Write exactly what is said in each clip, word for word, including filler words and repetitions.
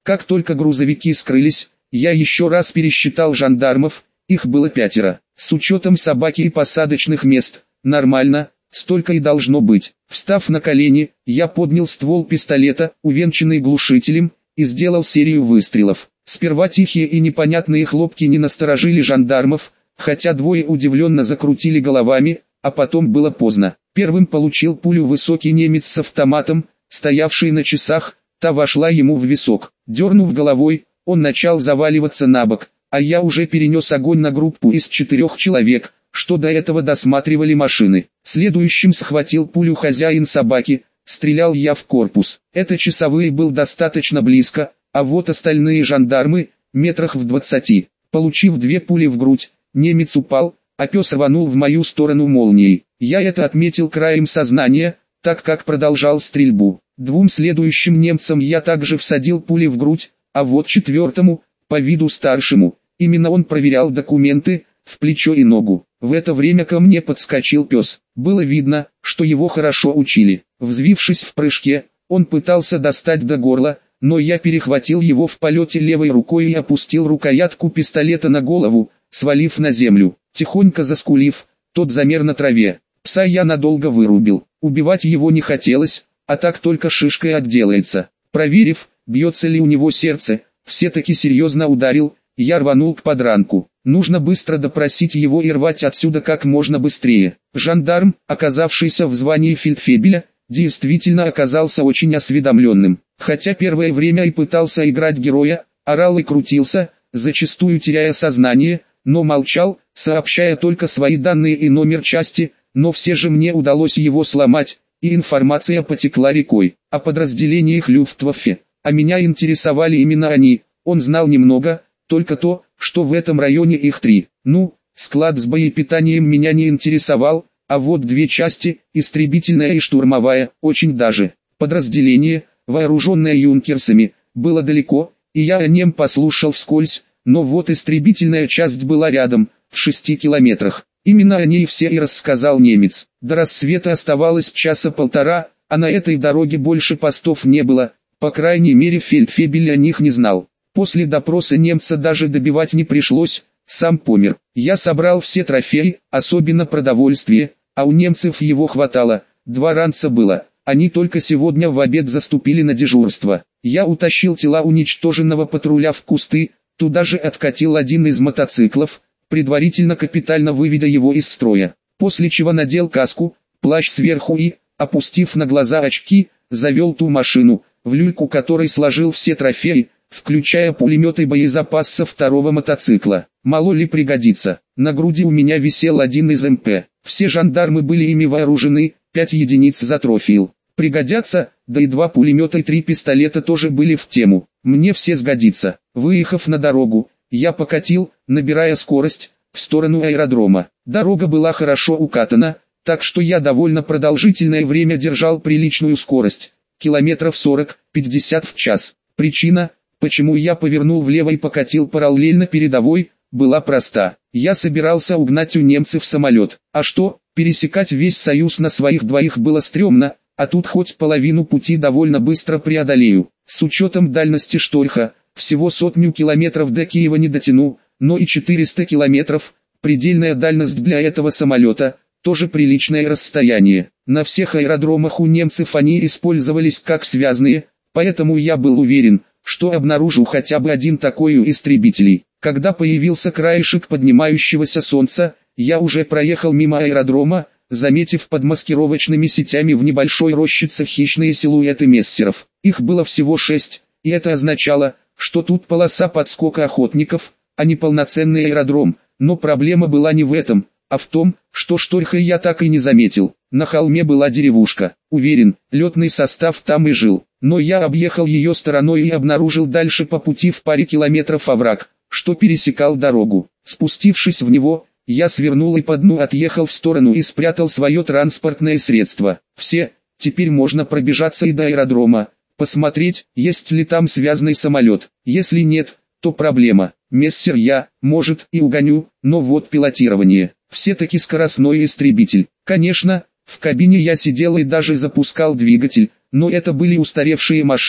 Как только грузовики скрылись, я еще раз пересчитал жандармов, их было пятеро. С учетом собаки и посадочных мест, нормально, столько и должно быть. Встав на колени, я поднял ствол пистолета, увенчанный глушителем, и сделал серию выстрелов. Сперва тихие и непонятные хлопки не насторожили жандармов, хотя двое удивленно закрутили головами, а потом было поздно. Первым получил пулю высокий немец с автоматом, стоявший на часах, та вошла ему в висок. Дернув головой, он начал заваливаться на бок, а я уже перенес огонь на группу из четырех человек, что до этого досматривали машины. Следующим схватил пулю хозяин собаки, стрелял я в корпус. Это часовой был достаточно близко, а вот остальные жандармы, метрах в двадцати. Получив две пули в грудь, немец упал, а пес рванул в мою сторону молнией. Я это отметил краем сознания, так как продолжал стрельбу. Двум следующим немцам я также всадил пули в грудь, а вот четвертому, по виду старшему, именно он проверял документы, в плечо и ногу. В это время ко мне подскочил пес. Было видно, что его хорошо учили. Взвившись в прыжке, он пытался достать до горла, но я перехватил его в полете левой рукой и опустил рукоятку пистолета на голову, свалив на землю. Тихонько заскулив, тот замер на траве. Пса я надолго вырубил. Убивать его не хотелось, а так только шишкой отделается. Проверив, бьется ли у него сердце, все-таки серьезно ударил, я рванул к подранку. Нужно быстро допросить его и рвать отсюда как можно быстрее. Жандарм, оказавшийся в звании фельдфебеля, действительно оказался очень осведомленным. Хотя первое время и пытался играть героя, орал и крутился, зачастую теряя сознание, но молчал, сообщая только свои данные и номер части, но все же мне удалось его сломать, и информация потекла рекой. О подразделениях Люфтваффе, а меня интересовали именно они, он знал немного, только то, что в этом районе их три. Ну, склад с боепитанием меня не интересовал, а вот две части, истребительная и штурмовая, очень даже. Подразделение, вооруженное юнкерсами, было далеко, и я о нем послушал вскользь, но вот истребительная часть была рядом, в шести километрах. Именно о ней все и рассказал немец. До рассвета оставалось часа полтора, а на этой дороге больше постов не было, по крайней мере фельдфебель о них не знал. После допроса немца даже добивать не пришлось, сам помер. Я собрал все трофеи, особенно продовольствие, а у немцев его хватало, два ранца было. Они только сегодня в обед заступили на дежурство. Я утащил тела уничтоженного патруля в кусты, туда же откатил один из мотоциклов, предварительно капитально выведя его из строя. После чего надел каску, плащ сверху и, опустив на глаза очки, завел ту машину, в люльку которой сложил все трофеи, включая пулемет и боезапас со второго мотоцикла. Мало ли пригодится. На груди у меня висел один из эм пэ. Все жандармы были ими вооружены, пять единиц затрофил. Пригодятся, да и два пулемета и три пистолета тоже были в тему. Мне все сгодится. Выехав на дорогу, я покатил, набирая скорость, в сторону аэродрома. Дорога была хорошо укатана, так что я довольно продолжительное время держал приличную скорость, километров сорок-пятьдесят в час. Причина, почему я повернул влево и покатил параллельно передовой, была проста. Я собирался угнать у немцев самолет. А что, пересекать весь Союз на своих двоих было стрёмно, а тут хоть половину пути довольно быстро преодолею. С учетом дальности шторха, всего сотню километров до Киева не дотяну, но и четыреста километров, предельная дальность для этого самолета, тоже приличное расстояние. На всех аэродромах у немцев они использовались как связные, поэтому я был уверен, что обнаружу хотя бы один такой у истребителей. Когда появился краешек поднимающегося солнца, я уже проехал мимо аэродрома, заметив под маскировочными сетями в небольшой рощице хищные силуэты мессеров. Их было всего шесть, и это означало, что тут полоса подскока охотников, а не полноценный аэродром. Но проблема была не в этом, а в том, что шторха я так и не заметил. На холме была деревушка. Уверен, летный состав там и жил. Но я объехал ее стороной и обнаружил дальше по пути в паре километров овраг, что пересекал дорогу. Спустившись в него, я свернул и по дну отъехал в сторону и спрятал свое транспортное средство. Все, теперь можно пробежаться и до аэродрома, посмотреть, есть ли там связанный самолет. Если нет, то проблема. Мессер я, может, и угоню, но вот пилотирование. Все-таки скоростной истребитель. Конечно, в кабине я сидел и даже запускал двигатель, но это были устаревшие машины,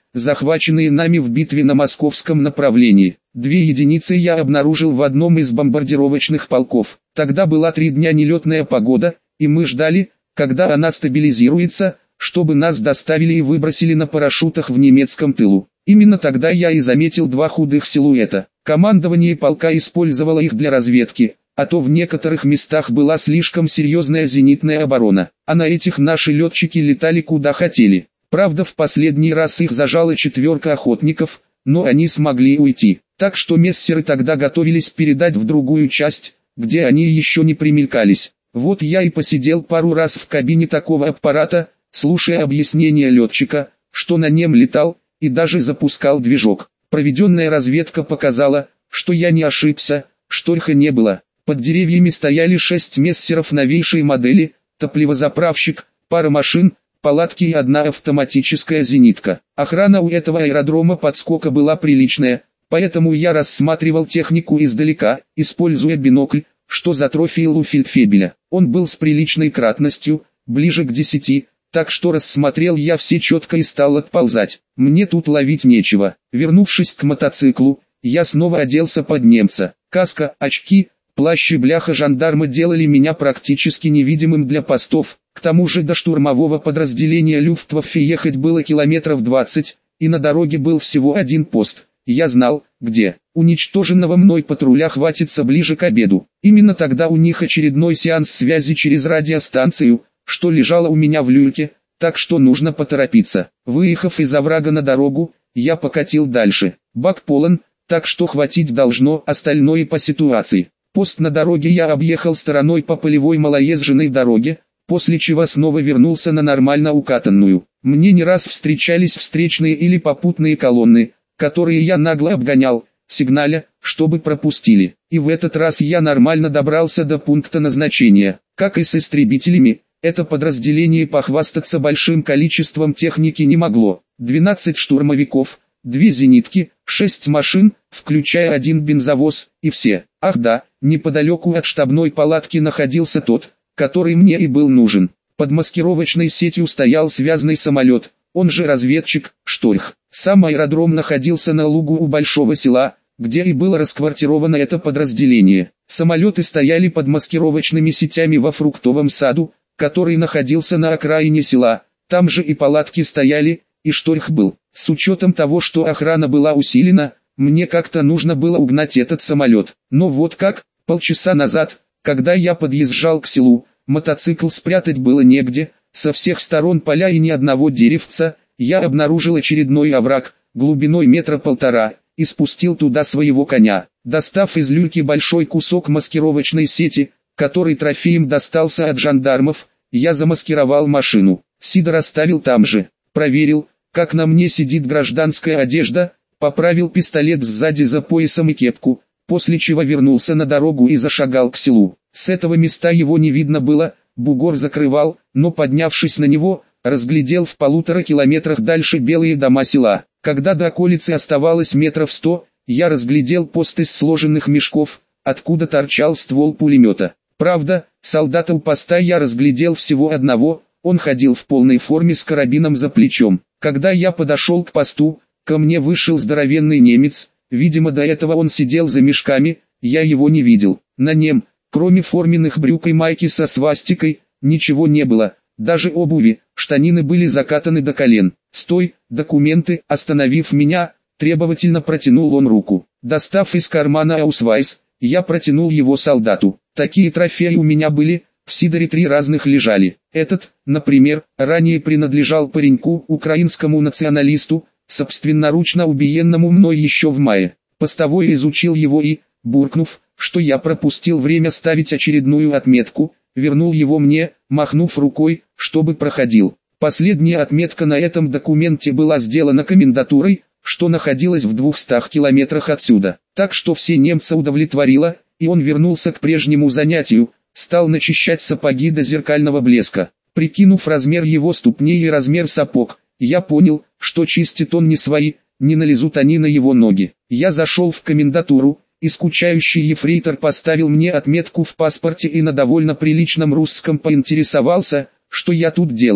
захваченные нами в битве на московском направлении. Две единицы я обнаружил в одном из бомбардировочных полков. Тогда была три дня нелетная погода, и мы ждали, когда она стабилизируется, чтобы нас доставили и выбросили на парашютах в немецком тылу. Именно тогда я и заметил два худых силуэта. Командование полка использовало их для разведки, а то в некоторых местах была слишком серьезная зенитная оборона, а на этих наши летчики летали куда хотели. Правда, в последний раз их зажала четверка охотников, но они смогли уйти, так что мессеры тогда готовились передать в другую часть, где они еще не примелькались. Вот я и посидел пару раз в кабине такого аппарата, слушая объяснения летчика, что на нем летал, и даже запускал движок. Проведенная разведка показала, что я не ошибся, что их и не было. Под деревьями стояли шесть мессеров новейшей модели, топливозаправщик, пара машин, палатки и одна автоматическая зенитка. Охрана у этого аэродрома подскока была приличная, поэтому я рассматривал технику издалека, используя бинокль, что затрофеил у фельдфебеля. Он был с приличной кратностью, ближе к десяти, так что рассмотрел я все четко и стал отползать. Мне тут ловить нечего. Вернувшись к мотоциклу, я снова оделся под немца. Каска, очки, плащ и бляха жандарма делали меня практически невидимым для постов. К тому же до штурмового подразделения Люфтваффе ехать было километров двадцать, и на дороге был всего один пост. Я знал, где. Уничтоженного мной патруля хватится ближе к обеду. Именно тогда у них очередной сеанс связи через радиостанцию, что лежало у меня в люльке, так что нужно поторопиться. Выехав из оврага на дорогу, я покатил дальше. Бак полон, так что хватить должно, остальное по ситуации. Пост на дороге я объехал стороной по полевой малоезженной дороге, после чего снова вернулся на нормально укатанную. Мне не раз встречались встречные или попутные колонны, которые я нагло обгонял, сигналя, чтобы пропустили. И в этот раз я нормально добрался до пункта назначения. Как и с истребителями, это подразделение похвастаться большим количеством техники не могло. двенадцать штурмовиков, две зенитки, шесть машин, включая один бензовоз, и все. Ах да, неподалеку от штабной палатки находился тот, который мне и был нужен. Под маскировочной сетью стоял связанный самолет, он же разведчик, Шторх. Сам аэродром находился на лугу у большого села, где и было расквартировано это подразделение. Самолеты стояли под маскировочными сетями во фруктовом саду, который находился на окраине села, там же и палатки стояли, и Шторх был. С учетом того, что охрана была усилена, мне как-то нужно было угнать этот самолет. Но вот как, полчаса назад, когда я подъезжал к селу, мотоцикл спрятать было негде, со всех сторон поля и ни одного деревца, я обнаружил очередной овраг, глубиной метра полтора, и спустил туда своего коня. Достав из люльки большой кусок маскировочной сети, который трофеем достался от жандармов, я замаскировал машину. Сидор оставил там же. Проверил, как на мне сидит гражданская одежда, поправил пистолет сзади за поясом и кепку, после чего вернулся на дорогу и зашагал к селу. С этого места его не видно было, бугор закрывал, но поднявшись на него, разглядел в полутора километрах дальше белые дома села. Когда до околицы оставалось метров сто, я разглядел пост из сложенных мешков, откуда торчал ствол пулемета. Правда, солдата у поста я разглядел всего одного, он ходил в полной форме с карабином за плечом. Когда я подошел к посту, ко мне вышел здоровенный немец, видимо до этого он сидел за мешками, я его не видел. На нем, кроме форменных брюк и майки со свастикой, ничего не было, даже обуви, штанины были закатаны до колен. «Стой, документы!» Остановив меня, требовательно протянул он руку. Достав из кармана аусвайс, я протянул его солдату. Такие трофеи у меня были, в Сидоре три разных лежали. Этот, например, ранее принадлежал пареньку, украинскому националисту, собственноручно убиенному мной еще в мае. Постовой изучил его и, буркнув, что я пропустил время ставить очередную отметку, вернул его мне, махнув рукой, чтобы проходил. Последняя отметка на этом документе была сделана комендатурой, что находилась в двухстах километрах отсюда. Так что все немца удовлетворило, и он вернулся к прежнему занятию, стал начищать сапоги до зеркального блеска. Прикинув размер его ступней и размер сапог, я понял, что чистит он не свои, не налезут они на его ноги. Я зашел в комендатуру, и скучающий ефрейтор поставил мне отметку в паспорте и на довольно приличном русском поинтересовался, что я тут делаю.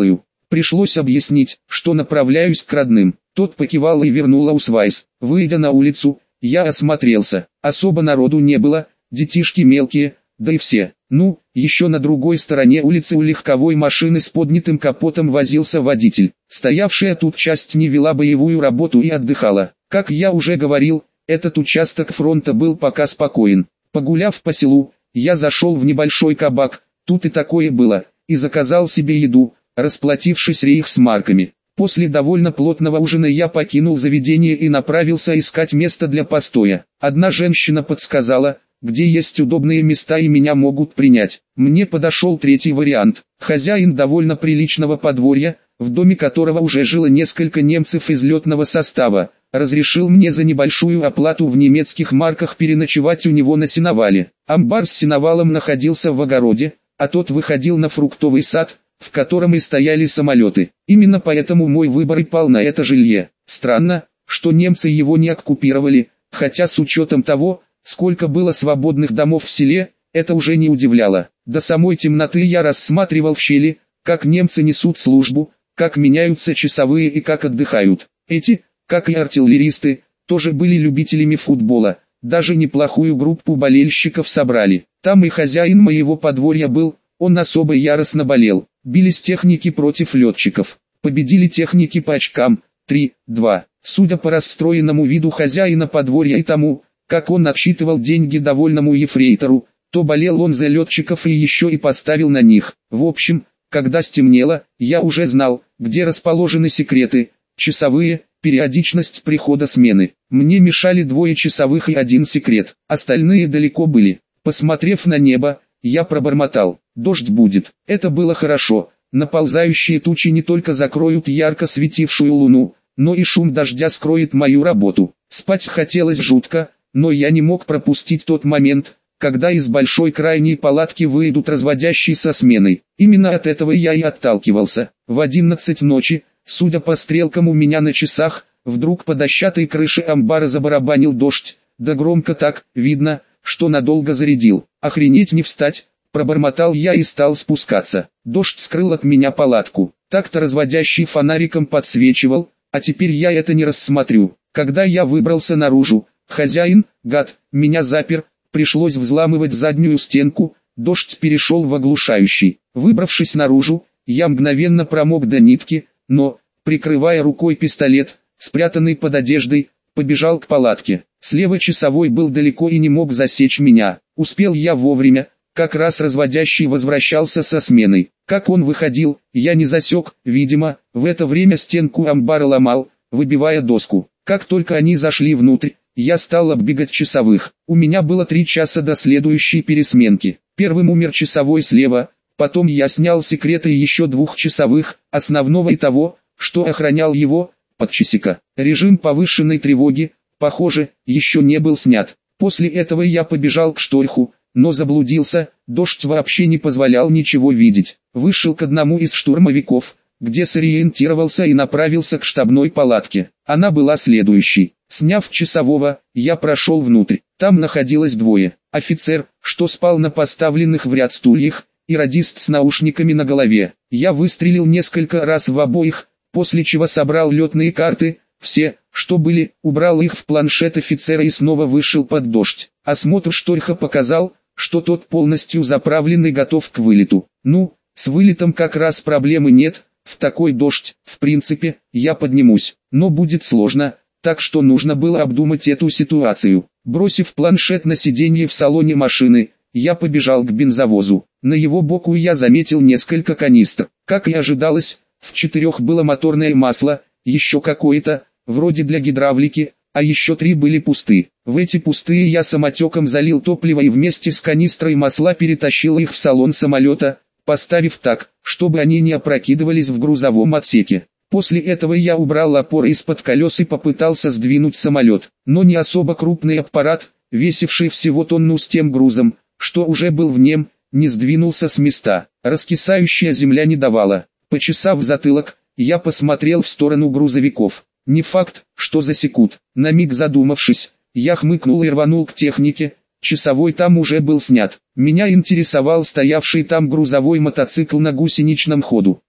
Пришлось объяснить, что направляюсь к родным. Тот покивал и вернул аусвайс. Выйдя на улицу, я осмотрелся. Особо народу не было, детишки мелкие, да и все. Ну, еще на другой стороне улицы у легковой машины с поднятым капотом возился водитель. Стоявшая тут часть не вела боевую работу и отдыхала. Как я уже говорил, этот участок фронта был пока спокоен. Погуляв по селу, я зашел в небольшой кабак, тут и такое было, и заказал себе еду, расплатившись рейхсмарками. После довольно плотного ужина я покинул заведение и направился искать место для постоя. Одна женщина подсказала, где есть удобные места и меня могут принять. Мне подошел третий вариант. Хозяин довольно приличного подворья, в доме которого уже жило несколько немцев из летного состава, разрешил мне за небольшую оплату в немецких марках переночевать у него на сеновале. Амбар с сеновалом находился в огороде, а тот выходил на фруктовый сад, в котором и стояли самолеты. Именно поэтому мой выбор и пал на это жилье. Странно, что немцы его не оккупировали, хотя с учетом того, сколько было свободных домов в селе, это уже не удивляло. До самой темноты я рассматривал в щели, как немцы несут службу, как меняются часовые и как отдыхают. Эти, как и артиллеристы, тоже были любителями футбола, даже неплохую группу болельщиков собрали. Там и хозяин моего подворья был, он особо яростно болел. Бились техники против летчиков. Победили техники по очкам, три-два. Судя по расстроенному виду хозяина подворья и тому, как он отсчитывал деньги довольному ефрейтору, то болел он за летчиков и еще и поставил на них. В общем, когда стемнело, я уже знал, где расположены секреты, часовые, периодичность прихода смены. Мне мешали двое часовых и один секрет, остальные далеко были. Посмотрев на небо, я пробормотал: дождь будет. Это было хорошо, наползающие тучи не только закроют ярко светившую луну, но и шум дождя скроет мою работу. Спать хотелось жутко, но я не мог пропустить тот момент, когда из большой крайней палатки выйдут разводящие со сменой. Именно от этого я и отталкивался. В одиннадцать ночи, судя по стрелкам у меня на часах, вдруг по дощатой крыше амбара забарабанил дождь, да громко так, видно, что надолго зарядил. Охренеть не встать, пробормотал я и стал спускаться. Дождь скрыл от меня палатку. Так-то разводящий фонариком подсвечивал, а теперь я это не рассмотрю. Когда я выбрался наружу, хозяин, гад, меня запер, пришлось взламывать заднюю стенку, дождь перешел в оглушающий. Выбравшись наружу, я мгновенно промок до нитки, но, прикрывая рукой пистолет, спрятанный под одеждой, побежал к палатке. Слева часовой был далеко и не мог засечь меня. Успел я вовремя, как раз разводящий возвращался со сменой. Как он выходил, я не засек, видимо, в это время стенку амбара ломал, выбивая доску. Как только они зашли внутрь, я стал оббегать часовых. У меня было три часа до следующей пересменки. Первым умер часовой слева, потом я снял секреты еще двух часовых, основного и того, что охранял его, подчасика. Режим повышенной тревоги, похоже, еще не был снят. После этого я побежал к шторху, но заблудился, дождь вообще не позволял ничего видеть. Вышел к одному из штурмовиков, где сориентировался и направился к штабной палатке. Она была следующей. Сняв часового, я прошел внутрь. Там находилось двое. Офицер, что спал на поставленных в ряд стульях, и радист с наушниками на голове. Я выстрелил несколько раз в обоих, после чего собрал летные карты, все, что были, убрал их в планшет офицера и снова вышел под дождь. Осмотр шторха показал, что тот полностью заправлен и готов к вылету. Ну, с вылетом как раз проблемы нет, в такой дождь, в принципе, я поднимусь, но будет сложно, так что нужно было обдумать эту ситуацию. Бросив планшет на сиденье в салоне машины, я побежал к бензовозу. На его боку я заметил несколько канистр. Как и ожидалось, в четырех было моторное масло, еще какое-то, вроде для гидравлики, а еще три были пусты. В эти пустые я самотеком залил топливо и вместе с канистрой масла перетащил их в салон самолета, поставив так, чтобы они не опрокидывались в грузовом отсеке. После этого я убрал опоры из-под колес и попытался сдвинуть самолет, но не особо крупный аппарат, весивший всего тонну с тем грузом, что уже был в нем, не сдвинулся с места. Раскисающая земля не давала. Почесав затылок, я посмотрел в сторону грузовиков. Не факт, что засекут. На миг задумавшись, я хмыкнул и рванул к технике. Часовой там уже был снят. Меня интересовал стоявший там грузовой мотоцикл на гусеничном ходу.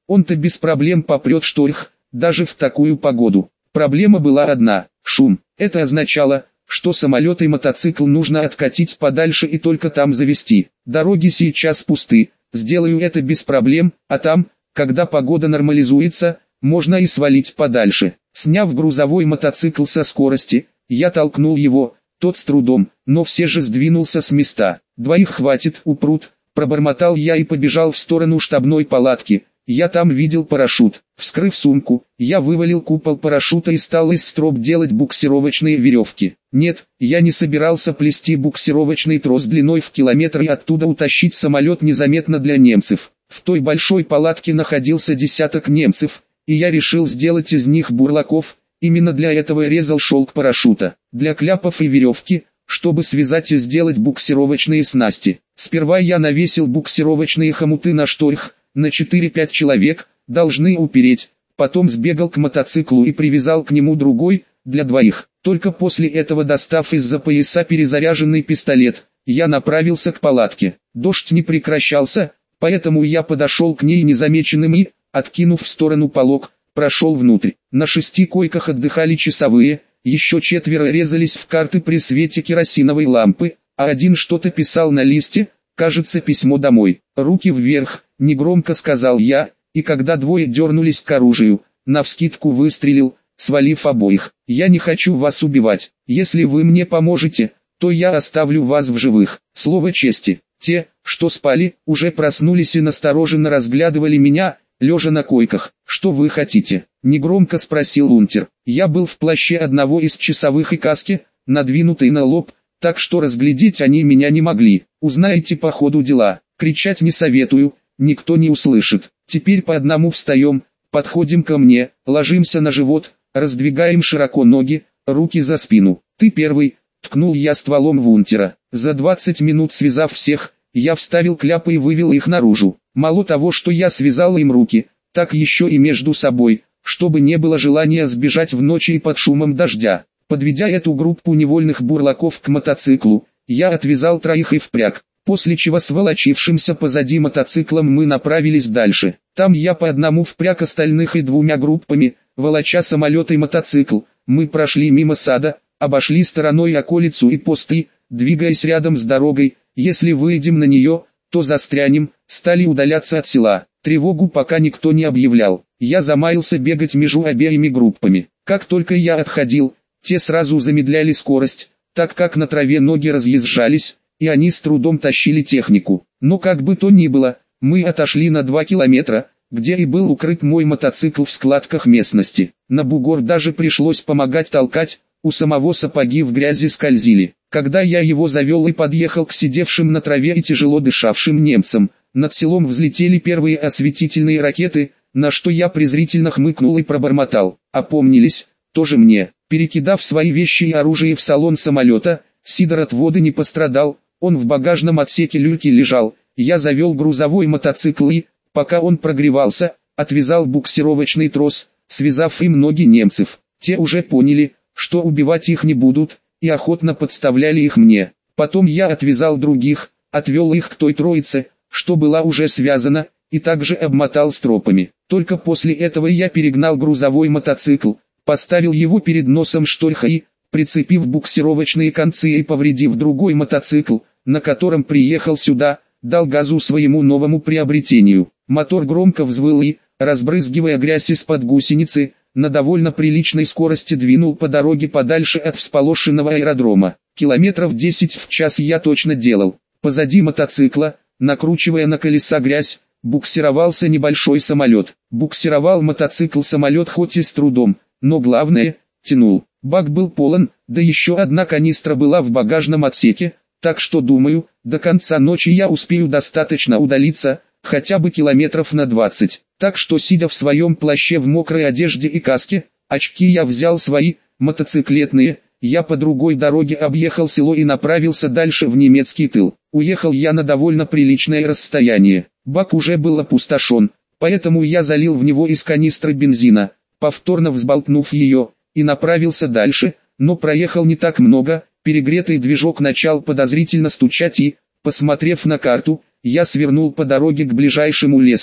Он-то без проблем попрет шторх, даже в такую погоду. Проблема была одна – шум. Это означало, что самолет и мотоцикл нужно откатить подальше и только там завести. Дороги сейчас пусты, сделаю это без проблем, а там, когда погода нормализуется, можно и свалить подальше. Сняв грузовой мотоцикл со скорости, я толкнул его, тот с трудом, но все же сдвинулся с места. Двоих хватит, упрут, пробормотал я и побежал в сторону штабной палатки. Я там видел парашют. Вскрыв сумку, я вывалил купол парашюта и стал из строп делать буксировочные веревки. Нет, я не собирался плести буксировочный трос длиной в километр и оттуда утащить самолет незаметно для немцев. В той большой палатке находился десяток немцев, и я решил сделать из них бурлаков. Именно для этого резал шелк парашюта. Для кляпов и веревки, чтобы связать и сделать буксировочные снасти. Сперва я навесил буксировочные хомуты на шторх, на четыре-пять человек, должны упереть, потом сбегал к мотоциклу и привязал к нему другой, для двоих. Только после этого, достав из-за пояса перезаряженный пистолет, я направился к палатке. Дождь не прекращался, поэтому я подошел к ней незамеченным и, откинув в сторону полог, прошел внутрь. На шести койках отдыхали часовые, еще четверо резались в карты при свете керосиновой лампы, а один что-то писал на листе, кажется, письмо домой. «Руки вверх», — негромко сказал я, и когда двое дернулись к оружию, навскидку выстрелил, свалив обоих. «Я не хочу вас убивать. Если вы мне поможете, то я оставлю вас в живых. Слово чести». Те, что спали, уже проснулись и настороженно разглядывали меня, лежа на койках. «Что вы хотите?» — негромко спросил унтер. Я был в плаще одного из часовых и каске, надвинутой на лоб, так что разглядеть они меня не могли. «Узнаете по ходу дела. Кричать не советую, никто не услышит. Теперь по одному встаем, подходим ко мне, ложимся на живот, раздвигаем широко ноги, руки за спину. Ты первый», — ткнул я стволом в унтера. За двадцать минут связав всех, я вставил кляпы и вывел их наружу. Мало того, что я связал им руки, так еще и между собой, чтобы не было желания сбежать в ночи и под шумом дождя. Подведя эту группу невольных бурлаков к мотоциклу, я отвязал троих и впряг, после чего с волочившимся позади мотоциклом мы направились дальше. Там я по одному впряг остальных и двумя группами, волоча самолет и мотоцикл, мы прошли мимо сада, обошли стороной околицу и посты, двигаясь рядом с дорогой. Если выйдем на нее, то застрянем, стали удаляться от села. Тревогу пока никто не объявлял. Я замаялся бегать между обеими группами. Как только я отходил, те сразу замедляли скорость, так как на траве ноги разъезжались, и они с трудом тащили технику. Но как бы то ни было, мы отошли на два километра, где и был укрыт мой мотоцикл в складках местности. На бугор даже пришлось помогать толкать, у самого сапоги в грязи скользили. Когда я его завел и подъехал к сидевшим на траве и тяжело дышавшим немцам, над селом взлетели первые осветительные ракеты, на что я презрительно хмыкнул и пробормотал. Опомнились, тоже мне. Перекидав свои вещи и оружие в салон самолета, Сидор от воды не пострадал, он в багажном отсеке люльки лежал. Я завел грузовой мотоцикл и, пока он прогревался, отвязал буксировочный трос, связав им ноги немцев. Те уже поняли, что убивать их не будут, и охотно подставляли их мне. Потом я отвязал других, отвел их к той троице, что была уже связана, и также обмотал стропами. Только после этого я перегнал грузовой мотоцикл, поставил его перед носом штольха и, прицепив буксировочные концы и повредив другой мотоцикл, на котором приехал сюда, дал газу своему новому приобретению. Мотор громко взвыл и, разбрызгивая грязь из-под гусеницы, на довольно приличной скорости двинул по дороге подальше от всполошенного аэродрома. Километров десять в час я точно делал. Позади мотоцикла, накручивая на колеса грязь, буксировался небольшой самолет. Буксировал мотоцикл самолет хоть и с трудом, но главное, тянул. Бак был полон, да еще одна канистра была в багажном отсеке, так что думаю, до конца ночи я успею достаточно удалиться, хотя бы километров на двадцать. Так что, сидя в своем плаще в мокрой одежде и каске, очки я взял свои, мотоциклетные, я по другой дороге объехал село и направился дальше в немецкий тыл. Уехал я на довольно приличное расстояние. Бак уже был опустошен, поэтому я залил в него из канистры бензина, повторно взболтнув ее, и направился дальше, но проехал не так много, перегретый движок начал подозрительно стучать и, посмотрев на карту, я свернул по дороге к ближайшему леску.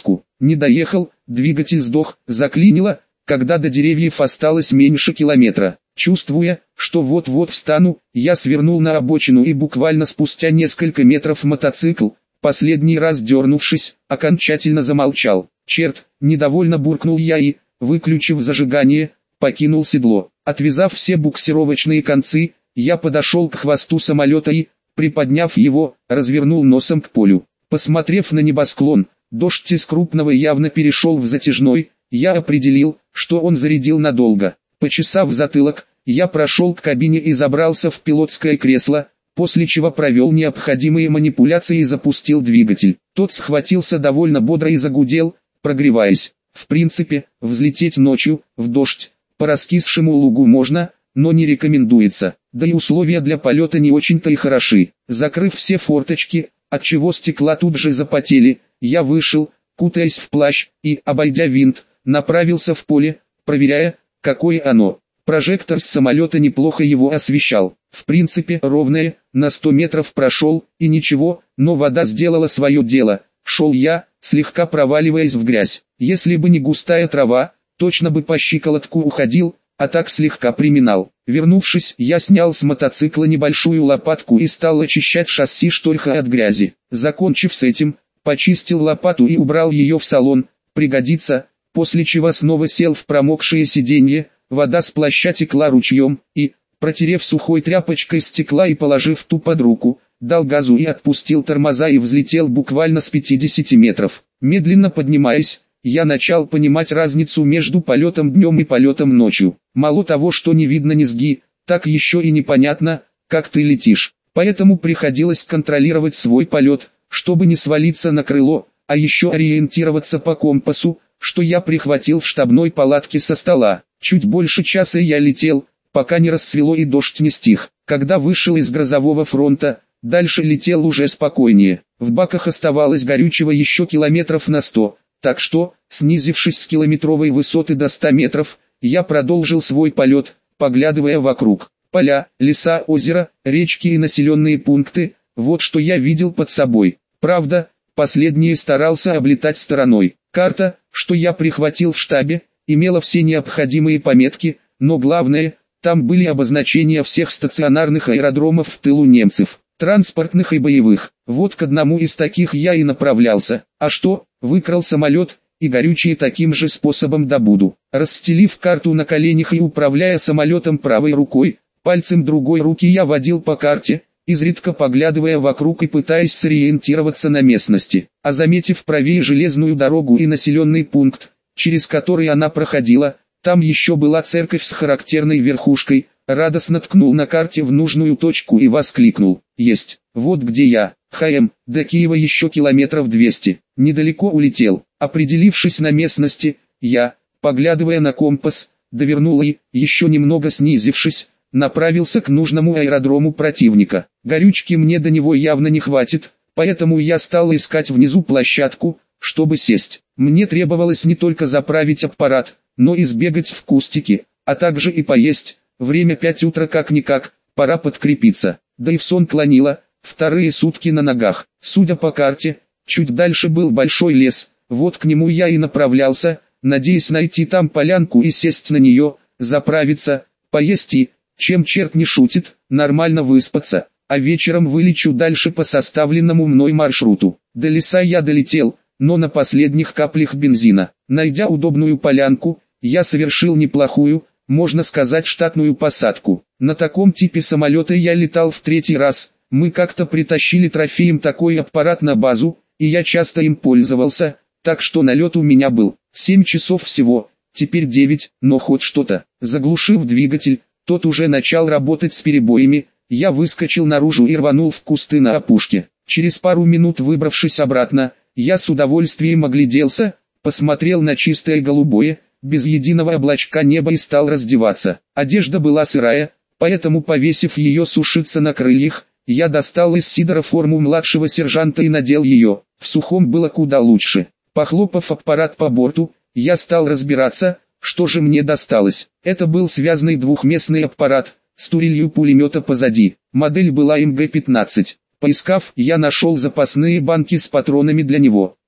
Не доехал, двигатель сдох, заклинило, когда до деревьев осталось меньше километра. Чувствуя, что вот-вот встану, я свернул на обочину и буквально спустя несколько метров мотоцикл, последний раз дернувшись, окончательно замолчал. Черт, недовольно буркнул я и, выключив зажигание, покинул седло. Отвязав все буксировочные концы, я подошел к хвосту самолета и, приподняв его, развернул носом к полю. Посмотрев на небосклон, дождь из крупного явно перешел в затяжной, я определил, что он зарядил надолго. Почесав затылок, я прошел к кабине и забрался в пилотское кресло, после чего провел необходимые манипуляции и запустил двигатель. Тот схватился довольно бодро и загудел, прогреваясь. В принципе, взлететь ночью, в дождь, по раскисшему лугу можно, но не рекомендуется, да и условия для полета не очень-то и хороши. Закрыв все форточки, отчего стекла тут же запотели, я вышел, кутаясь в плащ, и, обойдя винт, направился в поле, проверяя, какое оно. Прожектор с самолета неплохо его освещал. В принципе, ровное, на сто метров прошел, и ничего, но вода сделала свое дело. Шел я, слегка проваливаясь в грязь. Если бы не густая трава, точно бы по щиколотку уходил, а так слегка приминал. Вернувшись, я снял с мотоцикла небольшую лопатку и стал очищать шасси штольха от грязи. Закончив с этим, почистил лопату и убрал ее в салон, пригодится, после чего снова сел в промокшее сиденье. Вода с плаща текла ручьем, и, протерев сухой тряпочкой стекла и положив ту под руку, дал газу и отпустил тормоза и взлетел буквально с пятидесяти метров. Медленно поднимаясь, я начал понимать разницу между полетом днем и полетом ночью. Мало того, что не видно низги, так еще и непонятно, как ты летишь. Поэтому приходилось контролировать свой полет, чтобы не свалиться на крыло, а еще ориентироваться по компасу, что я прихватил в штабной палатке со стола. Чуть больше часа я летел, пока не расцвело и дождь не стих. Когда вышел из грозового фронта, дальше летел уже спокойнее. В баках оставалось горючего еще километров на сто, так что, снизившись с километровой высоты до ста метров, я продолжил свой полет, поглядывая вокруг. Поля, леса, озера, речки и населенные пункты, вот что я видел под собой. Правда, последние старался облетать стороной. Карта, что я прихватил в штабе, имела все необходимые пометки, но главное, там были обозначения всех стационарных аэродромов в тылу немцев, транспортных и боевых. Вот к одному из таких я и направлялся. А что, выкрал самолет, и горючее таким же способом добуду. Расстелив карту на коленях и управляя самолетом правой рукой, пальцем другой руки я водил по карте, изредка поглядывая вокруг и пытаясь сориентироваться на местности. А заметив правее железную дорогу и населенный пункт, через который она проходила, там еще была церковь с характерной верхушкой, радостно ткнул на карте в нужную точку и воскликнул: «Есть, вот где я, ХМ, до Киева еще километров двести, недалеко улетел». Определившись на местности, я, поглядывая на компас, довернул и, еще немного снизившись, направился к нужному аэродрому противника. Горючки мне до него явно не хватит, поэтому я стал искать внизу площадку, чтобы сесть. Мне требовалось не только заправить аппарат, но и сбегать в кустики, а также и поесть. Время пять утра как-никак, пора подкрепиться. Да и в сон клонило, вторые сутки на ногах. Судя по карте, чуть дальше был большой лес, вот к нему я и направлялся, надеясь найти там полянку и сесть на нее, заправиться, поесть и, чем черт не шутит, нормально выспаться, а вечером вылечу дальше по составленному мной маршруту. До леса я долетел, но на последних каплях бензина. Найдя удобную полянку, я совершил неплохую, можно сказать, штатную посадку. На таком типе самолета я летал в третий раз, мы как-то притащили трофеем такой аппарат на базу, и я часто им пользовался, так что налет у меня был. семь часов всего, теперь девять, но хоть что-то. Заглушив двигатель, тот уже начал работать с перебоями, я выскочил наружу и рванул в кусты на опушке. Через пару минут, выбравшись обратно, я с удовольствием огляделся, посмотрел на чистое голубое, без единого облачка небо и стал раздеваться. Одежда была сырая, поэтому, повесив ее сушиться на крыльях, я достал из сидора форму младшего сержанта и надел ее. В сухом было куда лучше. Похлопав аппарат по борту, я стал разбираться, что же мне досталось. Это был связанный двухместный аппарат, с турелью пулемета позади. Модель была эм гэ пятнадцать. Поискав, я нашел запасные банки с патронами для него.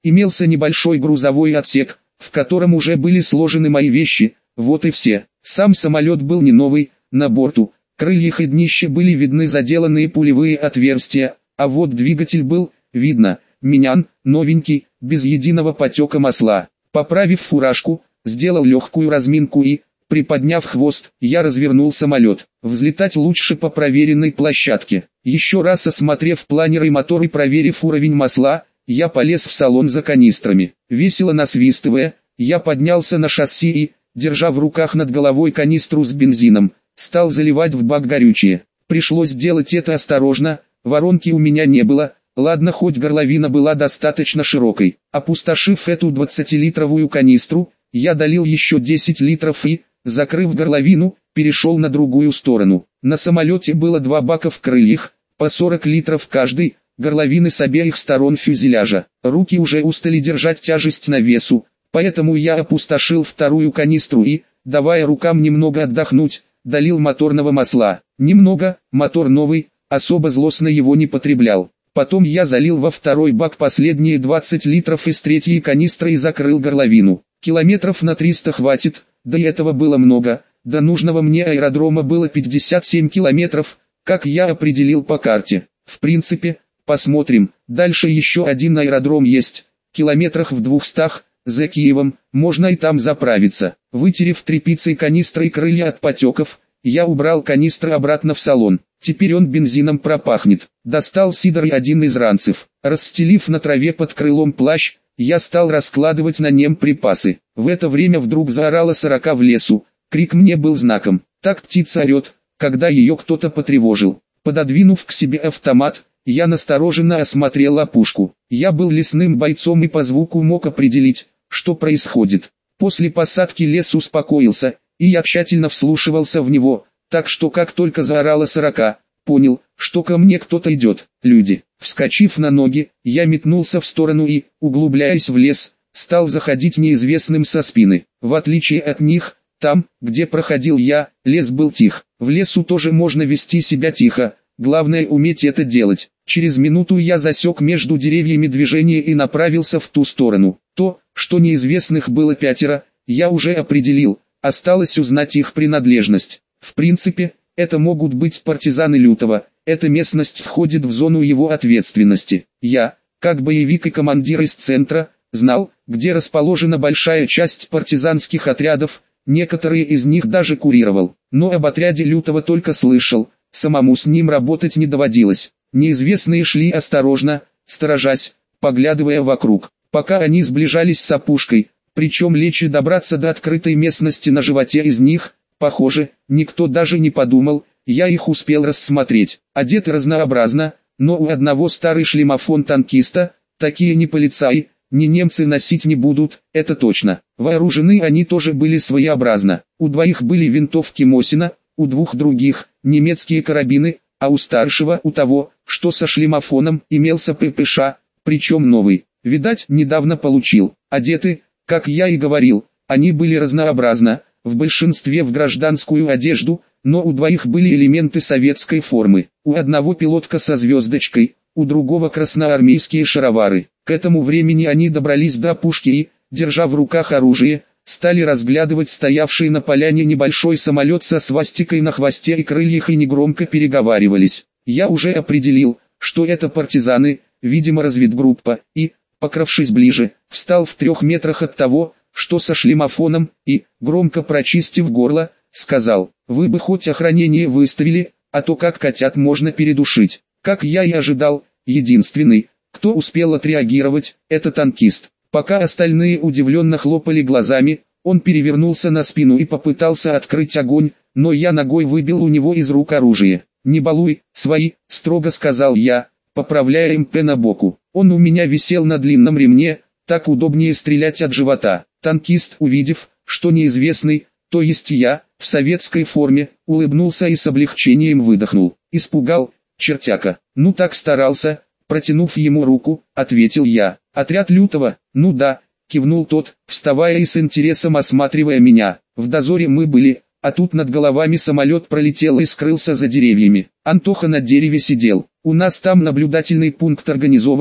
Имелся небольшой грузовой отсек, в котором уже были сложены мои вещи, вот и все. Сам самолет был не новый, на борту, крыльях и днище были видны заделанные пулевые отверстия, а вот двигатель был, видно, менян, новенький, без единого потека масла. Поправив фуражку, сделал легкую разминку и, приподняв хвост, я развернул самолет. Взлетать лучше по проверенной площадке. Еще раз осмотрев планер и мотор и проверив уровень масла, я полез в салон за канистрами. Весело насвистывая, я поднялся на шасси и, держа в руках над головой канистру с бензином, стал заливать в бак горючее. Пришлось делать это осторожно, воронки у меня не было, ладно хоть горловина была достаточно широкой. Опустошив эту двадцатилитровую канистру, я долил еще десять литров и, закрыв горловину, перешел на другую сторону. На самолете было два бака в крыльях, по сорок литров каждый, горловины с обеих сторон фюзеляжа. Руки уже устали держать тяжесть на весу, поэтому я опустошил вторую канистру и, давая рукам немного отдохнуть, долил моторного масла. Немного, мотор новый, особо злостно его не потреблял. Потом я залил во второй бак последние двадцать литров из третьей канистры и закрыл горловину. Километров на триста хватит, до этого было много, до нужного мне аэродрома было пятьдесят семь километров, как я определил по карте. В принципе, посмотрим, дальше еще один аэродром есть, километрах в двухстах, за Киевом, можно и там заправиться. Вытерев тряпицей канистры и крылья от потеков, я убрал канистры обратно в салон. Теперь он бензином пропахнет. Достал сидор и один из ранцев. Расстелив на траве под крылом плащ, я стал раскладывать на нем припасы. В это время вдруг заорала сорока в лесу. Крик мне был знаком. Так птица орет, когда ее кто-то потревожил. Пододвинув к себе автомат, я настороженно осмотрел опушку. Я был лесным бойцом и по звуку мог определить, что происходит. После посадки лес успокоился, и я тщательно вслушивался в него, так что как только заорала сорока, понял, что ко мне кто-то идет. Люди. Вскочив на ноги, я метнулся в сторону и, углубляясь в лес, стал заходить неизвестным со спины. В отличие от них, там, где проходил я, лес был тих. В лесу тоже можно вести себя тихо, главное уметь это делать. Через минуту я засек между деревьями движение и направился в ту сторону. То, что неизвестных было пятеро, я уже определил, осталось узнать их принадлежность. В принципе, это могут быть партизаны Лютого, эта местность входит в зону его ответственности. Я, как боевик и командир из центра, знал, где расположена большая часть партизанских отрядов, некоторые из них даже курировал. Но об отряде Лютого только слышал, самому с ним работать не доводилось. Неизвестные шли осторожно, сторожась, поглядывая вокруг, пока они сближались с опушкой, причем лечь и добраться до открытой местности на животе из них, похоже, никто даже не подумал, я их успел рассмотреть. Одеты разнообразно, но у одного старый шлемофон танкиста, такие ни полицаи, ни немцы носить не будут, это точно. Вооружены они тоже были своеобразно. У двоих были винтовки Мосина, у двух других – немецкие карабины, а у старшего, у того, что со шлемофоном, имелся ППШ, причем новый. Видать, недавно получил. Одеты, как я и говорил, они были разнообразно, в большинстве в гражданскую одежду, но у двоих были элементы советской формы. У одного пилотка со звездочкой, у другого красноармейские шаровары. К этому времени они добрались до опушки и, держа в руках оружие, стали разглядывать стоявший на поляне небольшой самолет со свастикой на хвосте и крыльях и негромко переговаривались. Я уже определил, что это партизаны, видимо разведгруппа, и, покравшись ближе, встал в трех метрах от того, что со шлемофоном, и, громко прочистив горло, сказал: «Вы бы хоть охранение выставили, а то как котят можно передушить». Как я и ожидал, единственный, кто успел отреагировать, это танкист. Пока остальные удивленно хлопали глазами, он перевернулся на спину и попытался открыть огонь, но я ногой выбил у него из рук оружие. «Не балуй, свои», — строго сказал я, поправляя эм пэ на боку. Он у меня висел на длинном ремне, так удобнее стрелять от живота. Танкист, увидев, что неизвестный, то есть я, в советской форме, улыбнулся и с облегчением выдохнул. Испугал, чертяка. Ну так старался, протянув ему руку, ответил я. Отряд Лютого, ну да, кивнул тот, вставая и с интересом осматривая меня. В дозоре мы были, а тут над головами самолет пролетел и скрылся за деревьями. Антоха на дереве сидел. У нас там наблюдательный пункт организован,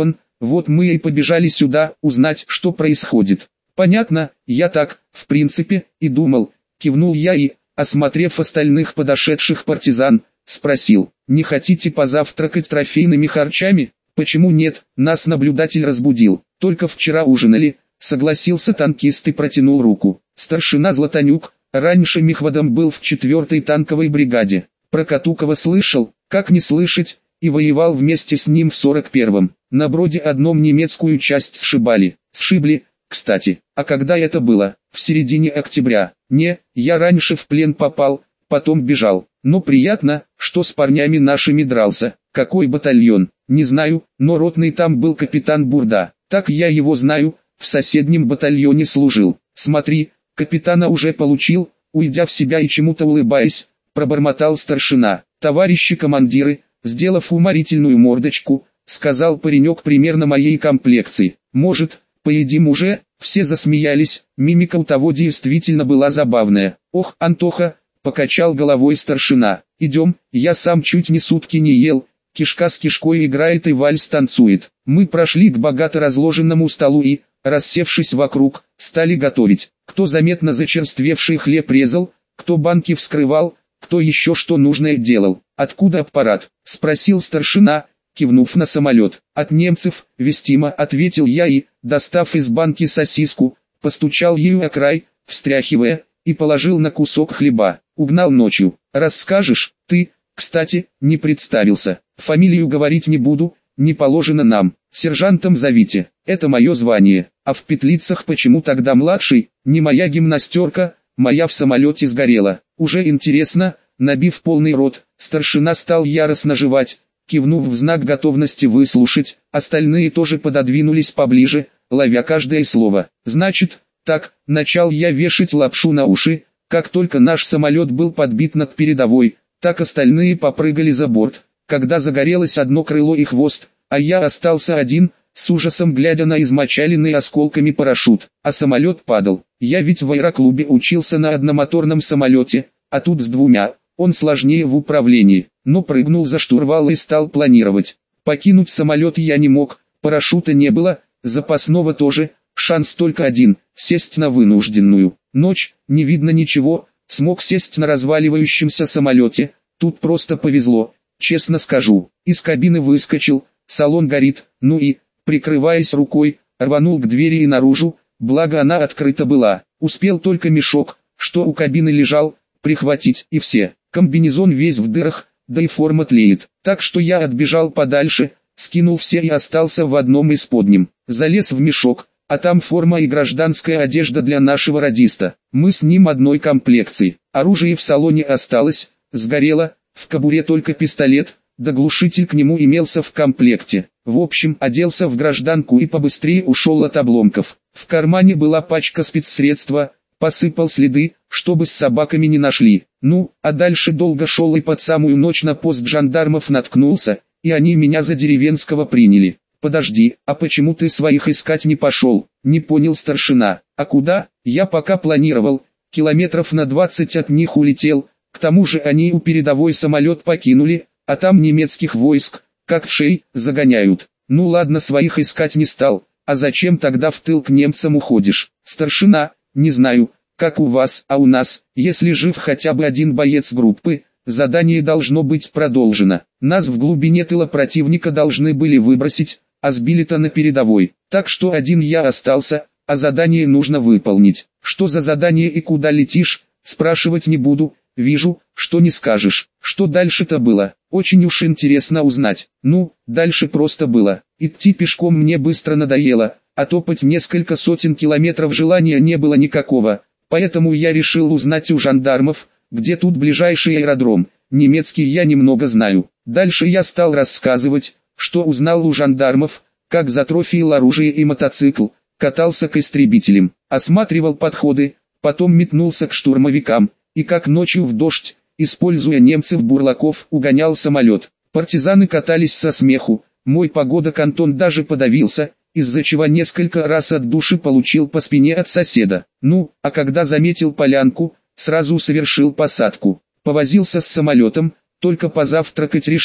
Вот мы и побежали сюда, узнать, что происходит. Понятно, я так, в принципе, и думал, кивнул я и, осмотрев остальных подошедших партизан, спросил, не хотите позавтракать трофейными харчами? Почему нет, нас наблюдатель разбудил, только вчера ужинали, согласился танкист и протянул руку. Старшина Златонюк, раньше мехводом был в четвертой танковой бригаде, про Катукова слышал, как не слышать, и воевал вместе с ним в сорок первом, на броде одном немецкую часть сшибали, сшибли, кстати, а когда это было? В середине октября. Не, я раньше в плен попал, потом бежал. Но приятно, что с парнями нашими дрался. Какой батальон? Не знаю, но ротный там был капитан Бурда. Так я его знаю, в соседнем батальоне служил. Смотри, капитана уже получил, уйдя в себя и чему-то улыбаясь, пробормотал старшина. Товарищи командиры, сделав уморительную мордочку, сказал паренек примерно моей комплекции. Может, поедим уже? Все засмеялись, мимика у того действительно была забавная. Ох, Антоха, покачал головой старшина. Идем, я сам чуть не сутки не ел, кишка с кишкой играет и вальс танцует. Мы прошли к богато разложенному столу и, рассевшись вокруг, стали готовить. Кто заметно зачерствевший хлеб резал, кто банки вскрывал, кто еще что нужное делал. Откуда аппарат? Спросил старшина, кивнув на самолет. От немцев, вестимо, ответил я и, достав из банки сосиску, постучал ею о край, встряхивая, и положил на кусок хлеба. Угнал ночью. Расскажешь? Ты, кстати, не представился. Фамилию говорить не буду, не положено нам. Сержантом зовите. Это мое звание. А в петлицах почему тогда младший? Не моя гимнастерка, моя в самолете сгорела. Уже интересно, набив полный рот, старшина стал яростно жевать, кивнув в знак готовности выслушать, остальные тоже пододвинулись поближе, ловя каждое слово. Значит, так, начал я вешать лапшу на уши, как только наш самолет был подбит над передовой, так остальные попрыгали за борт, когда загорелось одно крыло и хвост, а я остался один, с ужасом глядя на измочаленный осколками парашют, а самолет падал. Я ведь в аэроклубе учился на одномоторном самолете, а тут с двумя, он сложнее в управлении, но прыгнул за штурвал и стал планировать. Покинуть самолет я не мог, парашюта не было, запасного тоже, шанс только один, сесть на вынужденную. Ночь, не видно ничего, смог сесть на разваливающемся самолете, тут просто повезло, честно скажу. Из кабины выскочил, салон горит, ну и, прикрываясь рукой, рванул к двери и наружу, благо она открыта была. Успел только мешок, что у кабины лежал, прихватить, и все. Комбинезон весь в дырах, да и форма тлеет. Так что я отбежал подальше, скинул все и остался в одном из подним. Залез в мешок, а там форма и гражданская одежда для нашего радиста. Мы с ним одной комплекции. Оружие в салоне осталось, сгорело, в кобуре только пистолет, да глушитель к нему имелся в комплекте. В общем, оделся в гражданку и побыстрее ушел от обломков. В кармане была пачка спецсредства, посыпал следы, чтобы с собаками не нашли. Ну, а дальше долго шел и под самую ночь на пост жандармов наткнулся, и они меня за деревенского приняли. Подожди, а почему ты своих искать не пошел? Не понял старшина. А куда? Я пока планировал, километров на двадцать от них улетел, к тому же они у передовой самолет покинули, а там немецких войск, как в шей, загоняют. Ну ладно, своих искать не стал, а зачем тогда в тыл к немцам уходишь? Старшина, не знаю, как у вас, а у нас, если жив хотя бы один боец группы, задание должно быть продолжено. Нас в глубине тыла противника должны были выбросить, а сбили-то на передовой. Так что один я остался, а задание нужно выполнить. Что за задание и куда летишь, спрашивать не буду, вижу, что не скажешь. Что дальше-то было? Очень уж интересно узнать. Ну, дальше просто было. Идти пешком мне быстро надоело, а топать несколько сотен километров желания не было никакого. Поэтому я решил узнать у жандармов, где тут ближайший аэродром. Немецкий я немного знаю. Дальше я стал рассказывать, что узнал у жандармов, как затрофеил оружие и мотоцикл, катался к истребителям, осматривал подходы, потом метнулся к штурмовикам, и как ночью в дождь, используя немцев-бурлаков, угонял самолет. Партизаны катались со смеху, мой погодок Антон даже подавился, из-за чего несколько раз от души получил по спине от соседа. Ну, а когда заметил полянку, сразу совершил посадку. Повозился с самолетом, только позавтракать решил,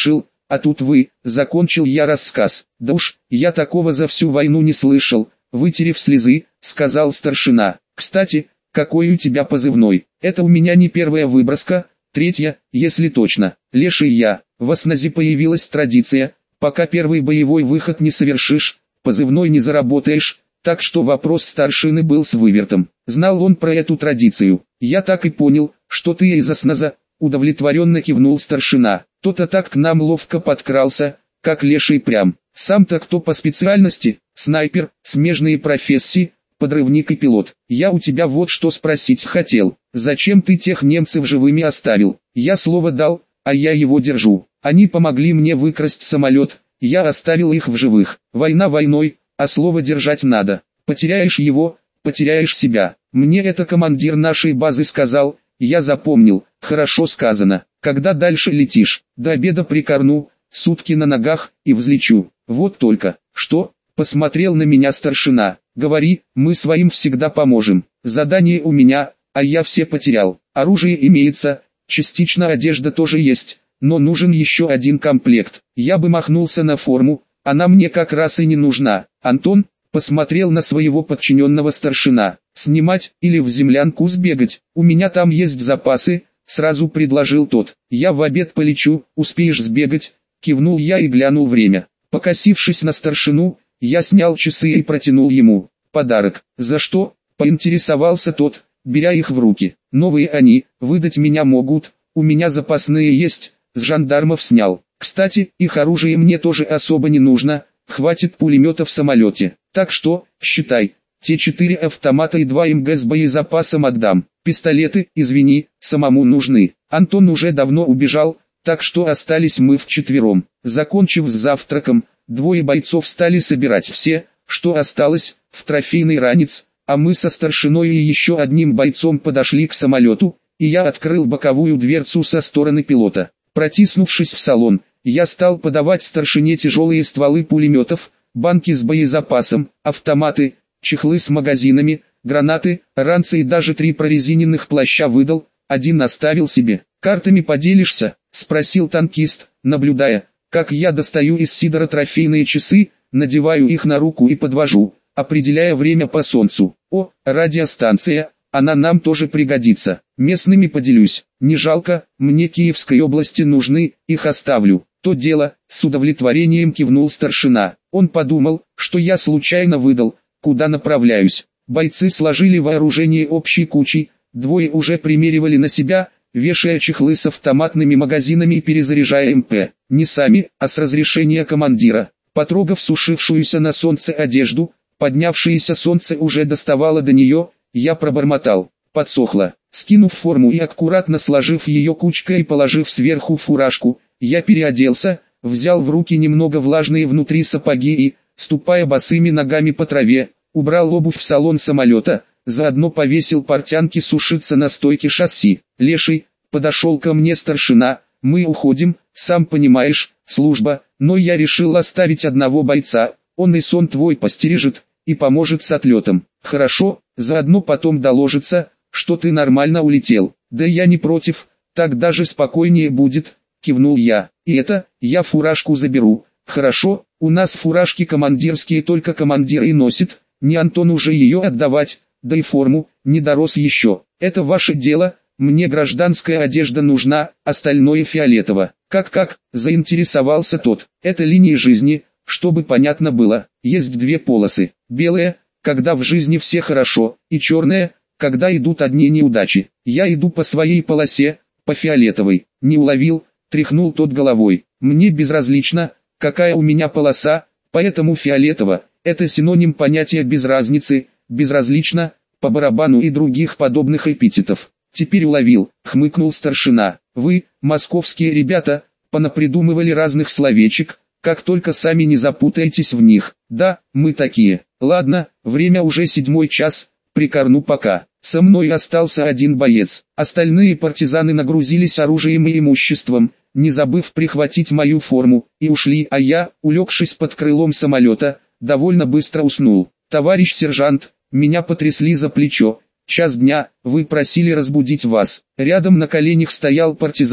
а тут вы, закончил я рассказ. Да уж, я такого за всю войну не слышал, вытерев слезы, сказал старшина. Кстати, какой у тебя позывной? Это у меня не первая выброска, третья, если точно. Леший я. В осназе появилась традиция, пока первый боевой выход не совершишь, позывной не заработаешь, так что вопрос старшины был с вывертом. Знал он про эту традицию. Я так и понял, что ты из осназа, удовлетворенно кивнул старшина. Тот-то так к нам ловко подкрался, как леший прям. Сам-то кто по специальности? Снайпер, смежные профессии, подрывник и пилот. Я у тебя вот что спросить хотел. Зачем ты тех немцев живыми оставил? Я слово дал, а я его держу. Они помогли мне выкрасть самолет, я оставил их в живых. Война войной, а слово держать надо. Потеряешь его, потеряешь себя. Мне это командир нашей базы сказал, я запомнил. Хорошо сказано. Когда дальше летишь? До обеда прикорну, сутки на ногах, и взлечу. Вот только, что? Посмотрел на меня старшина. Говори, мы своим всегда поможем. Задание у меня, а я все потерял. Оружие имеется, частично одежда тоже есть, но нужен еще один комплект. Я бы махнулся на форму, она мне как раз и не нужна. Антон посмотрел на своего подчиненного старшина. Снимать или в землянку сбегать? У меня там есть запасы, сразу предложил тот. Я в обед полечу, успеешь сбегать? Кивнул я и глянул время. Покосившись на старшину, я снял часы и протянул ему. Подарок. За что? Поинтересовался тот, беря их в руки. Новые они, выдать меня могут, у меня запасные есть, с жандармов снял. Кстати, их оружие мне тоже особо не нужно, хватит пулемета в самолете. Так что, считай, те четыре автомата и два эм гэ с боезапасом отдам. Пистолеты, извини, самому нужны. Антон уже давно убежал, так что остались мы вчетвером. Закончив с завтраком, двое бойцов стали собирать все, что осталось, в трофейный ранец, а мы со старшиной и еще одним бойцом подошли к самолету, и я открыл боковую дверцу со стороны пилота. Протиснувшись в салон, я стал подавать старшине тяжелые стволы пулеметов, банки с боезапасом, автоматы, чехлы с магазинами, гранаты, ранцы и даже три прорезиненных плаща выдал, один оставил себе. «Картами поделишься?» – спросил танкист, наблюдая, как я достаю из сидора трофейные часы, надеваю их на руку и подвожу, определяя время по солнцу. «О, радиостанция, она нам тоже пригодится. Местными поделюсь. Не жалко, мне Киевской области нужны, их оставлю». «То дело», — с удовлетворением кивнул старшина. Он подумал, что я случайно выдал, куда направляюсь. Бойцы сложили вооружение общей кучей, двое уже примеривали на себя, вешая чехлы с автоматными магазинами и перезаряжая эм пэ. Не сами, а с разрешения командира. Потрогав сушившуюся на солнце одежду, поднявшееся солнце уже доставало до нее, я пробормотал. Подсохло. Скинув форму и аккуратно сложив ее кучкой и положив сверху фуражку, я переоделся, взял в руки немного влажные внутри сапоги и, ступая босыми ногами по траве, убрал обувь в салон самолета, заодно повесил портянки сушиться на стойке шасси. «Леший», подошел ко мне старшина, «мы уходим, сам понимаешь, служба, но я решил оставить одного бойца, он и сон твой постережет, и поможет с отлетом». «Хорошо, заодно потом доложится, что ты нормально улетел». «Да я не против, так даже спокойнее будет», кивнул я. «И это, я фуражку заберу». «Хорошо, у нас фуражки командирские только командир и носит, не Антон уже ее отдавать, да и форму, не дорос еще. Это ваше дело, мне гражданская одежда нужна, остальное фиолетово». «Как-как?» – заинтересовался тот. «Это линии жизни, чтобы понятно было. Есть две полосы. Белая, когда в жизни все хорошо, и черная, когда идут одни неудачи. Я иду по своей полосе, по фиолетовой». «Не уловил», – тряхнул тот головой. «Мне безразлично, какая у меня полоса, поэтому фиолетово – это синоним понятия без разницы, безразлично, по барабану и других подобных эпитетов». «Теперь уловил», — хмыкнул старшина. «Вы, московские ребята, понапридумывали разных словечек, как только сами не запутаетесь в них». «Да, мы такие. Ладно, время уже седьмой час, прикорну пока». Со мной остался один боец. Остальные партизаны нагрузились оружием и имуществом, не забыв прихватить мою форму, и ушли, а я, улегшись под крылом самолета, довольно быстро уснул. «Товарищ сержант», меня потрясли за плечо. «Час дня, вы просили разбудить вас». Рядом на коленях стоял партизан,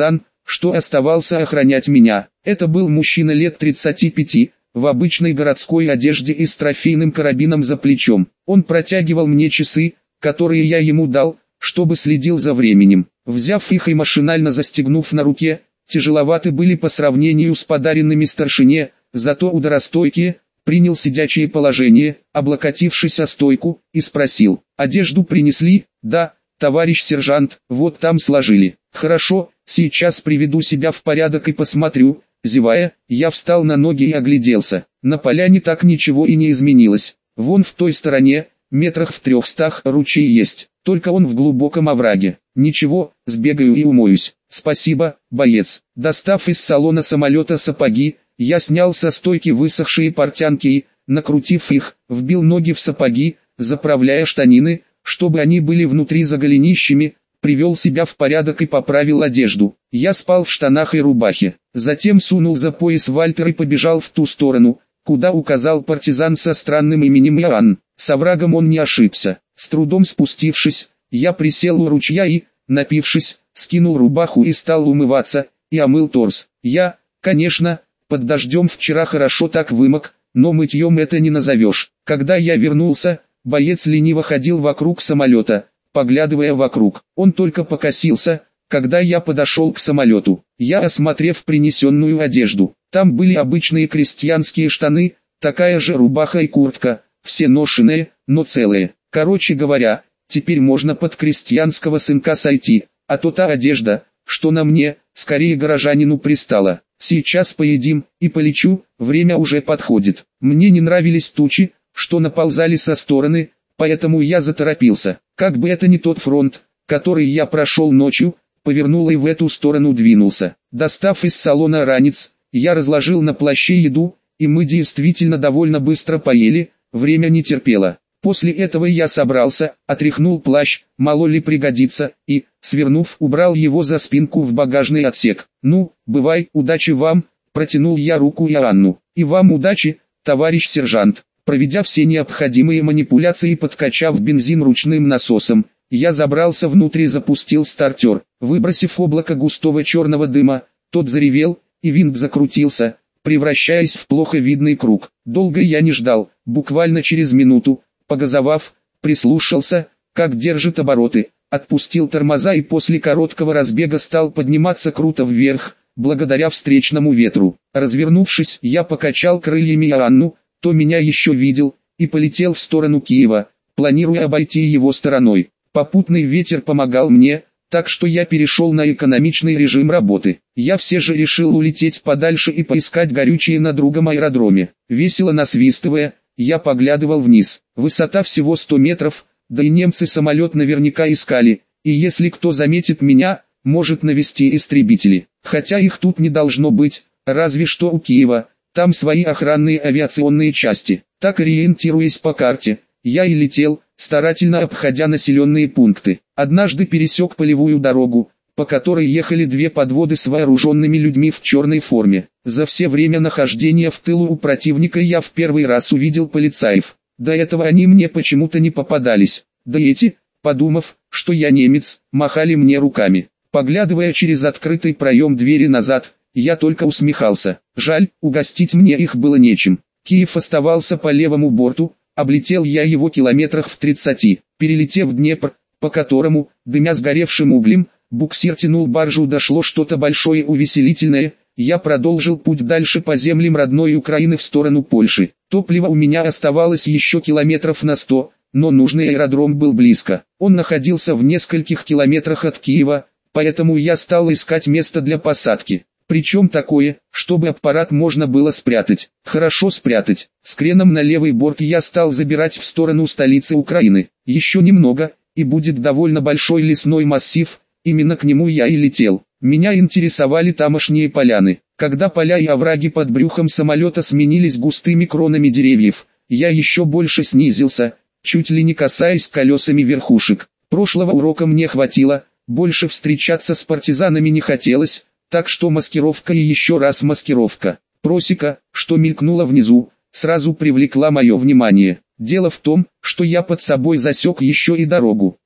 что оставался охранять меня. Это был мужчина лет тридцати пяти, в обычной городской одежде и с трофейным карабином за плечом. Он протягивал мне часы, которые я ему дал, чтобы следил за временем. Взяв их и машинально застегнув на руке, тяжеловаты были по сравнению с подаренными старшине, зато ударостойкие. Принял сидячее положение, облокотившись о стойку, и спросил: «Одежду принесли?» «Да, товарищ сержант, вот там сложили». «Хорошо, сейчас приведу себя в порядок и посмотрю». Зевая, я встал на ноги и огляделся. На поляне так ничего и не изменилось. Вон в той стороне, метрах в трехстах, ручей есть, только он в глубоком овраге. Ничего, сбегаю и умоюсь. Спасибо, боец. Достав из салона самолета сапоги, я снял со стойки высохшие портянки и, накрутив их, вбил ноги в сапоги, заправляя штанины, чтобы они были внутри за голенищами, привел себя в порядок и поправил одежду. Я спал в штанах и рубахе. Затем сунул за пояс Вальтер и побежал в ту сторону, куда указал партизан со странным именем Иоанн. С оврагом он не ошибся. С трудом спустившись, я присел у ручья и, напившись, скинул рубаху и стал умываться, и омыл торс. Я, конечно, под дождем вчера хорошо так вымок, но мытьем это не назовешь. Когда я вернулся, боец лениво ходил вокруг самолета, поглядывая вокруг. Он только покосился, когда я подошел к самолету. Я, осмотрев принесенную одежду, там были обычные крестьянские штаны, такая же рубаха и куртка, все ношеные, но целые. Короче говоря, теперь можно под крестьянского сынка сойти, а то та одежда, что на мне, скорее горожанину пристала. Сейчас поедим, и полечу, время уже подходит. Мне не нравились тучи, что наползали со стороны, поэтому я заторопился. Как бы это ни тот фронт, который я прошел ночью, повернул и в эту сторону двинулся. Достав из салона ранец, я разложил на плаще еду, и мы действительно довольно быстро поели, время не терпело. После этого я собрался, отряхнул плащ, мало ли пригодится, и, свернув, убрал его за спинку в багажный отсек. «Ну, бывай, удачи вам», протянул я руку Иоанну. «И вам удачи, товарищ сержант». Проведя все необходимые манипуляции и подкачав бензин ручным насосом, я забрался внутрь и запустил стартер. Выбросив облако густого черного дыма, тот заревел, и винт закрутился, превращаясь в плохо видный круг. Долго я не ждал, буквально через минуту, погазовав, прислушался, как держит обороты, отпустил тормоза и после короткого разбега стал подниматься круто вверх, благодаря встречному ветру. Развернувшись, я покачал крыльями Иоанну, то меня еще видел, и полетел в сторону Киева, планируя обойти его стороной. Попутный ветер помогал мне, так что я перешел на экономичный режим работы. Я все же решил улететь подальше и поискать горючее на другом аэродроме. Весело насвистывая, я поглядывал вниз. Высота всего сто метров, да и немцы самолет наверняка искали, и если кто заметит меня, может навести истребители. Хотя их тут не должно быть, разве что у Киева, там свои охранные авиационные части. Так, ориентируясь по карте, я и летел, старательно обходя населенные пункты. Однажды пересек полевую дорогу, по которой ехали две подводы с вооруженными людьми в черной форме. За все время нахождения в тылу у противника я в первый раз увидел полицаев. До этого они мне почему-то не попадались. Да эти, подумав, что я немец, махали мне руками. Поглядывая через открытый проем двери назад, я только усмехался. Жаль, угостить мне их было нечем. Киев оставался по левому борту, облетел я его километрах в тридцати. Перелетев Днепр, по которому, дымя сгоревшим углем, буксир тянул баржу, дошло что-то большое увеселительное, я продолжил путь дальше по землям родной Украины в сторону Польши. Топлива у меня оставалось еще километров на сто, но нужный аэродром был близко. Он находился в нескольких километрах от Киева, поэтому я стал искать место для посадки. Причем такое, чтобы аппарат можно было спрятать. Хорошо спрятать. С креном на левый борт я стал забирать в сторону столицы Украины. Еще немного, и будет довольно большой лесной массив, именно к нему я и летел. Меня интересовали тамошние поляны. Когда поля и овраги под брюхом самолета сменились густыми кронами деревьев, я еще больше снизился, чуть ли не касаясь колесами верхушек. Прошлого урока мне хватило, больше встречаться с партизанами не хотелось, так что маскировка и еще раз маскировка. Просека, что мелькнула внизу, сразу привлекла мое внимание. Дело в том, что я под собой засек еще и дорогу.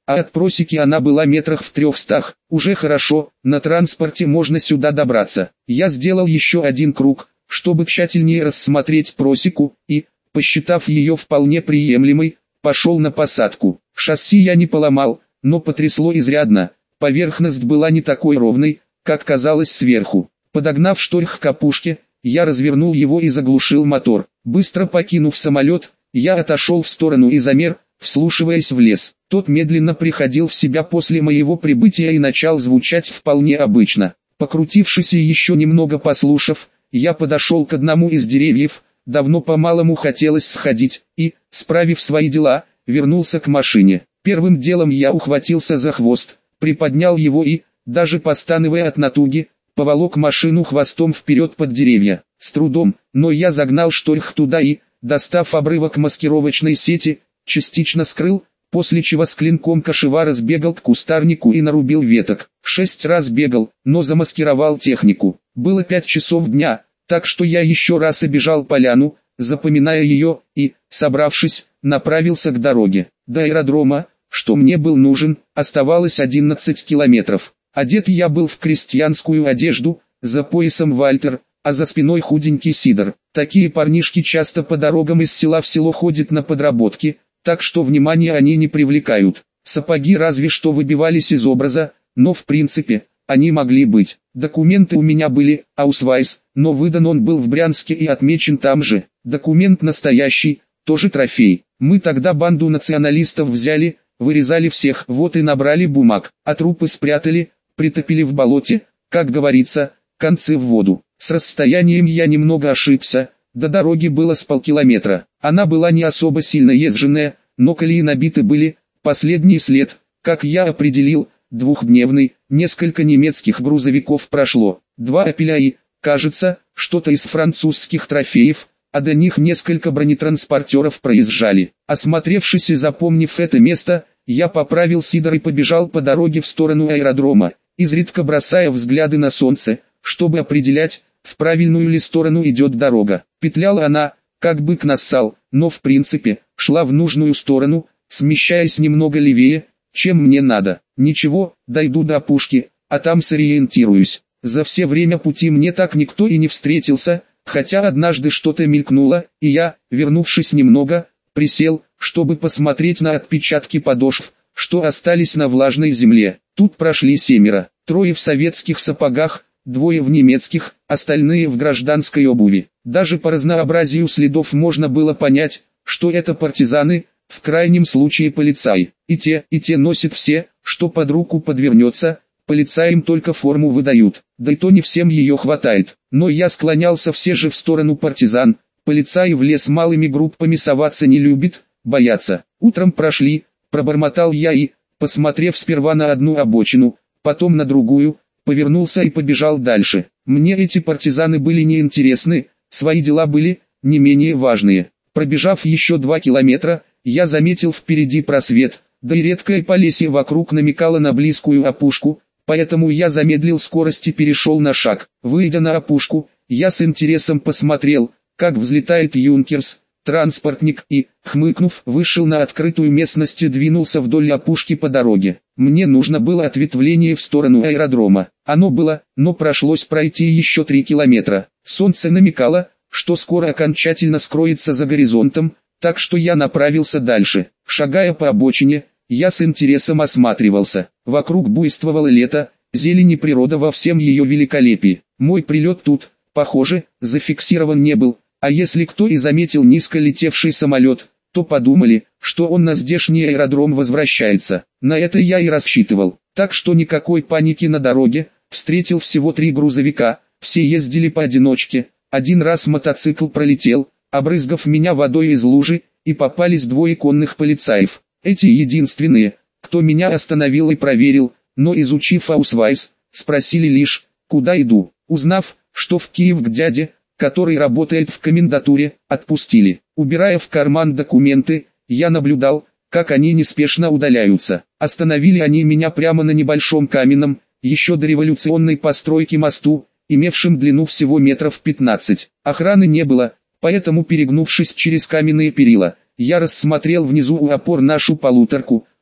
а от просеки она была метрах в трехстах. Уже хорошо, на транспорте можно сюда добраться. Я сделал еще один круг, чтобы тщательнее рассмотреть просеку, и, посчитав ее вполне приемлемой, пошел на посадку. Шасси я не поломал, но потрясло изрядно. Поверхность была не такой ровной, как казалось сверху. Подогнав шторх к опушке, я развернул его и заглушил мотор. Быстро покинув самолет, я отошел в сторону и замер, вслушиваясь в лес. Тот медленно приходил в себя после моего прибытия и начал звучать вполне обычно. Покрутившись и еще немного послушав, я подошел к одному из деревьев. Давно по-малому хотелось сходить, и, справив свои дела, вернулся к машине. Первым делом я ухватился за хвост, приподнял его и, даже постановая от натуги, поволок машину хвостом вперед под деревья. С трудом, но я загнал шторх туда и, достав обрывок маскировочной сети, частично скрыл, после чего с клинком кошевара сбегал к кустарнику и нарубил веток. Шесть раз бегал, но замаскировал технику. Было пять часов дня, так что я еще раз обежал поляну, запоминая ее, и, собравшись, направился к дороге. До аэродрома, что мне был нужен, оставалось одиннадцать километров. Одет я был в крестьянскую одежду, за поясом Вальтер, а за спиной худенький Сидор. Такие парнишки часто по дорогам из села в село ходят на подработки, так что внимания они не привлекают. Сапоги разве что выбивались из образа, но в принципе, они могли быть. Документы у меня были, аусвайс, но выдан он был в Брянске и отмечен там же. Документ настоящий, тоже трофей. Мы тогда банду националистов взяли, вырезали всех, вот и набрали бумаг, а трупы спрятали, притопили в болоте, как говорится, концы в воду. С расстоянием я немного ошибся, до дороги было с полкилометра. Она была не особо сильно езженная, но колеи набиты были. Последний след, как я определил, двухдневный, несколько немецких грузовиков прошло, два «Опеля» и, кажется, что-то из французских трофеев, а до них несколько бронетранспортеров проезжали. Осмотревшись и запомнив это место, я поправил Сидор и побежал по дороге в сторону аэродрома, изредка бросая взгляды на солнце, чтобы определять, в правильную ли сторону идет дорога. Петляла она, как бык нассал, но в принципе, шла в нужную сторону, смещаясь немного левее, чем мне надо. Ничего, дойду до опушки, а там сориентируюсь. За все время пути мне так никто и не встретился, хотя однажды что-то мелькнуло, и я, вернувшись немного, присел, чтобы посмотреть на отпечатки подошв, что остались на влажной земле. Тут прошли семеро, трое в советских сапогах, двое в немецких, остальные в гражданской обуви. Даже по разнообразию следов можно было понять, что это партизаны, в крайнем случае полицаи. И те, и те носят все, что под руку подвернется, полицаям только форму выдают, да и то не всем ее хватает. Но я склонялся все же в сторону партизан, полицаи в лес малыми группами соваться не любят, боятся. Утром прошли, пробормотал я и, посмотрев сперва на одну обочину, потом на другую, повернулся и побежал дальше. Мне эти партизаны были неинтересны, свои дела были не менее важные. Пробежав еще два километра, я заметил впереди просвет, да и редкое полесье вокруг намекало на близкую опушку, поэтому я замедлил скорость и перешел на шаг. Выйдя на опушку, я с интересом посмотрел, как взлетает «Юнкерс», транспортник и, хмыкнув, вышел на открытую местность и двинулся вдоль опушки по дороге. Мне нужно было ответвление в сторону аэродрома. Оно было, но пришлось пройти еще три километра. Солнце намекало, что скоро окончательно скроется за горизонтом, так что я направился дальше. Шагая по обочине, я с интересом осматривался. Вокруг буйствовало лето, зелень и природа во всем ее великолепии. Мой прилет тут, похоже, зафиксирован не был, а если кто и заметил низко летевший самолет, то подумали, что он на здешний аэродром возвращается. На это я и рассчитывал. Так что никакой паники на дороге. Встретил всего три грузовика, все ездили поодиночке. Один раз мотоцикл пролетел, обрызгав меня водой из лужи, и попались двое конных полицаев. Эти единственные, кто меня остановил и проверил, но изучив аусвайс, спросили лишь, куда иду. Узнав, что в Киев к дяде, который работает в комендатуре, отпустили. Убирая в карман документы, я наблюдал, как они неспешно удаляются. Остановили они меня прямо на небольшом каменном, еще дореволюционной постройке мосту, имевшем длину всего метров пятнадцать. Охраны не было, поэтому, перегнувшись через каменные перила, я рассмотрел внизу у опор нашу полуторку,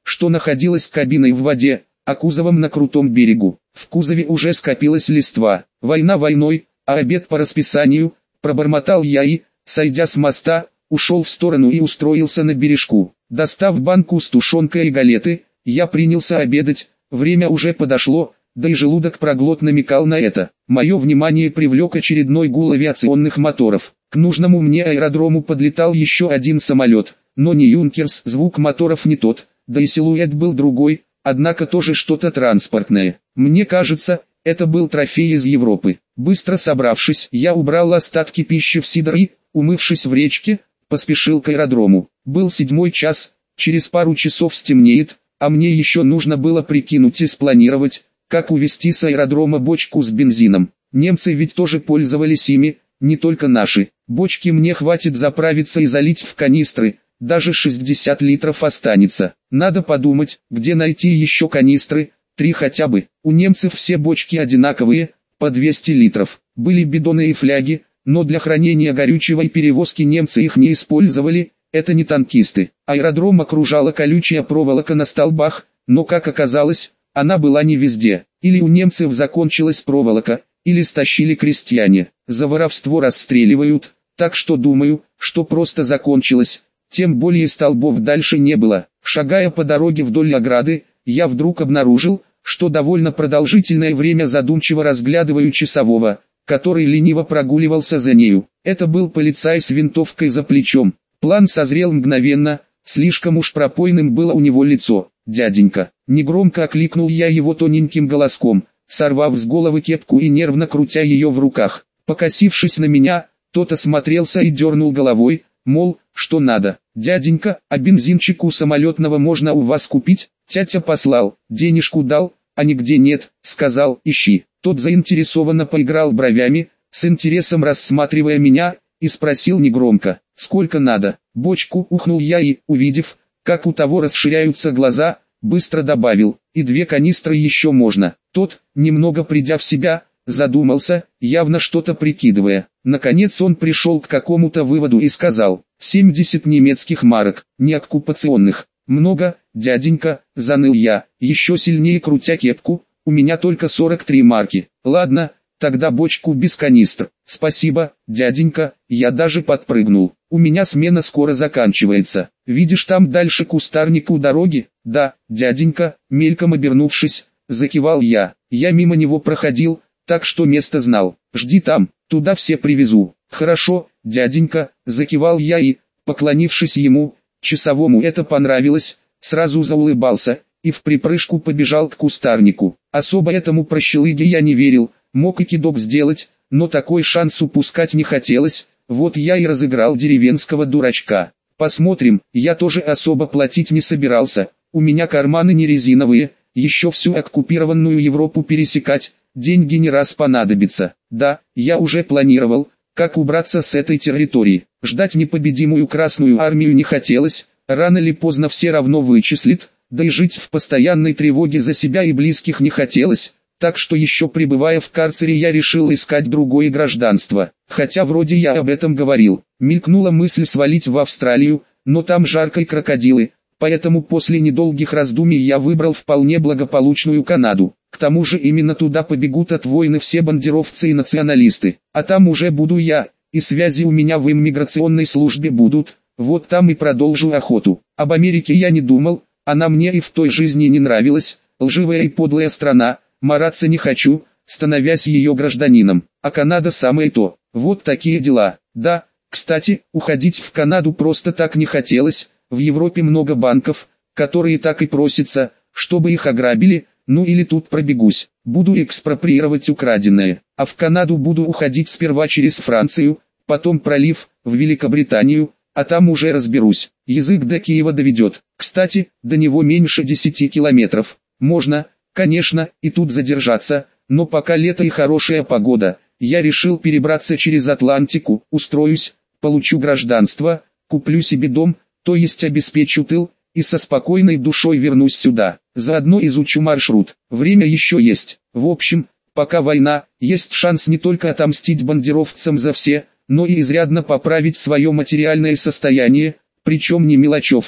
что находилась кабиной в воде, а кузовом на крутом берегу. В кузове уже скопилась листва. Война войной, а обед по расписанию, пробормотал я и, сойдя с моста, ушел в сторону и устроился на бережку. Достав банку с тушенкой и галеты, я принялся обедать, время уже подошло, да и желудок проглот намекал на это. Мое внимание привлек очередной гул авиационных моторов. К нужному мне аэродрому подлетал еще один самолет, но не Юнкерс, звук моторов не тот, да и силуэт был другой, однако тоже что-то транспортное. Мне кажется, это был трофей из Европы. Быстро собравшись, я убрал остатки пищи в сидр и, умывшись в речке, поспешил к аэродрому. Был седьмой час, через пару часов стемнеет, а мне еще нужно было прикинуть и спланировать, как увезти с аэродрома бочку с бензином. Немцы ведь тоже пользовались ими, не только наши. Бочки мне хватит заправиться и залить в канистры, даже шестьдесят литров останется. Надо подумать, где найти еще канистры, три хотя бы. У немцев все бочки одинаковые, по двести литров. Были бидоны и фляги, но для хранения горючего и перевозки немцы их не использовали, это не танкисты. Аэродром окружала колючая проволока на столбах, но как оказалось, она была не везде. Или у немцев закончилась проволока, или стащили крестьяне. За воровство расстреливают, так что думаю, что просто закончилась. Тем более столбов дальше не было. Шагая по дороге вдоль ограды, я вдруг обнаружил, что довольно продолжительное время задумчиво разглядываю часового, который лениво прогуливался за нею. Это был полицай с винтовкой за плечом. План созрел мгновенно, слишком уж пропойным было у него лицо. «Дяденька!» Негромко окликнул я его тоненьким голоском, сорвав с головы кепку и нервно крутя ее в руках. Покосившись на меня, тот осмотрелся и дернул головой, мол, что надо. «Дяденька, а бензинчик у самолетного можно у вас купить?» Тятя послал, денежку дал, а нигде нет, сказал, ищи. Тот заинтересованно поиграл бровями, с интересом рассматривая меня, и спросил негромко, сколько надо. Бочку ухнул я и, увидев, как у того расширяются глаза, быстро добавил, и две канистры еще можно. Тот, немного придя в себя, задумался, явно что-то прикидывая. Наконец он пришел к какому-то выводу и сказал, семьдесят немецких марок, не оккупационных. Много, дяденька, заныл я, еще сильнее крутя кепку, у меня только сорок три марки. Ладно, тогда бочку без канистр. Спасибо, дяденька, я даже подпрыгнул. У меня смена скоро заканчивается. Видишь там дальше кустарник у дороги? Да, дяденька, мельком обернувшись, закивал я. Я мимо него проходил, так что место знал. Жди там, туда все привезу. Хорошо, дяденька, закивал я и, поклонившись ему, часовому это понравилось, сразу заулыбался и в припрыжку побежал к кустарнику. Особо этому прощелыге я не верил, мог и кидок сделать, но такой шанс упускать не хотелось, вот я и разыграл деревенского дурачка. Посмотрим, я тоже особо платить не собирался, у меня карманы не резиновые, еще всю оккупированную Европу пересекать, деньги не раз понадобятся. Да, я уже планировал, как убраться с этой территории. Ждать непобедимую Красную Армию не хотелось, рано или поздно все равно вычислит, да и жить в постоянной тревоге за себя и близких не хотелось, так что еще пребывая в карцере я решил искать другое гражданство. Хотя вроде я об этом говорил. Мелькнула мысль свалить в Австралию, но там жарко и крокодилы, поэтому после недолгих раздумий я выбрал вполне благополучную Канаду. К тому же именно туда побегут от войны все бандеровцы и националисты, а там уже буду я, и связи у меня в иммиграционной службе будут, вот там и продолжу охоту. Об Америке я не думал, она мне и в той жизни не нравилась, лживая и подлая страна, мараться не хочу, становясь ее гражданином, а Канада самое то. Вот такие дела. Да, кстати, уходить в Канаду просто так не хотелось, в Европе много банков, которые так и просятся, чтобы их ограбили, ну или тут пробегусь, буду экспроприировать украденное, а в Канаду буду уходить сперва через Францию, потом пролив, в Великобританию, а там уже разберусь, язык до Киева доведет. Кстати, до него меньше десяти километров, можно, конечно, и тут задержаться, но пока лето и хорошая погода, я решил перебраться через Атлантику, устроюсь, получу гражданство, куплю себе дом, то есть обеспечу тыл, и со спокойной душой вернусь сюда. Заодно изучу маршрут. Время еще есть. В общем, пока война, есть шанс не только отомстить бандеровцам за все, но и изрядно поправить свое материальное состояние, причем не мелочевкой.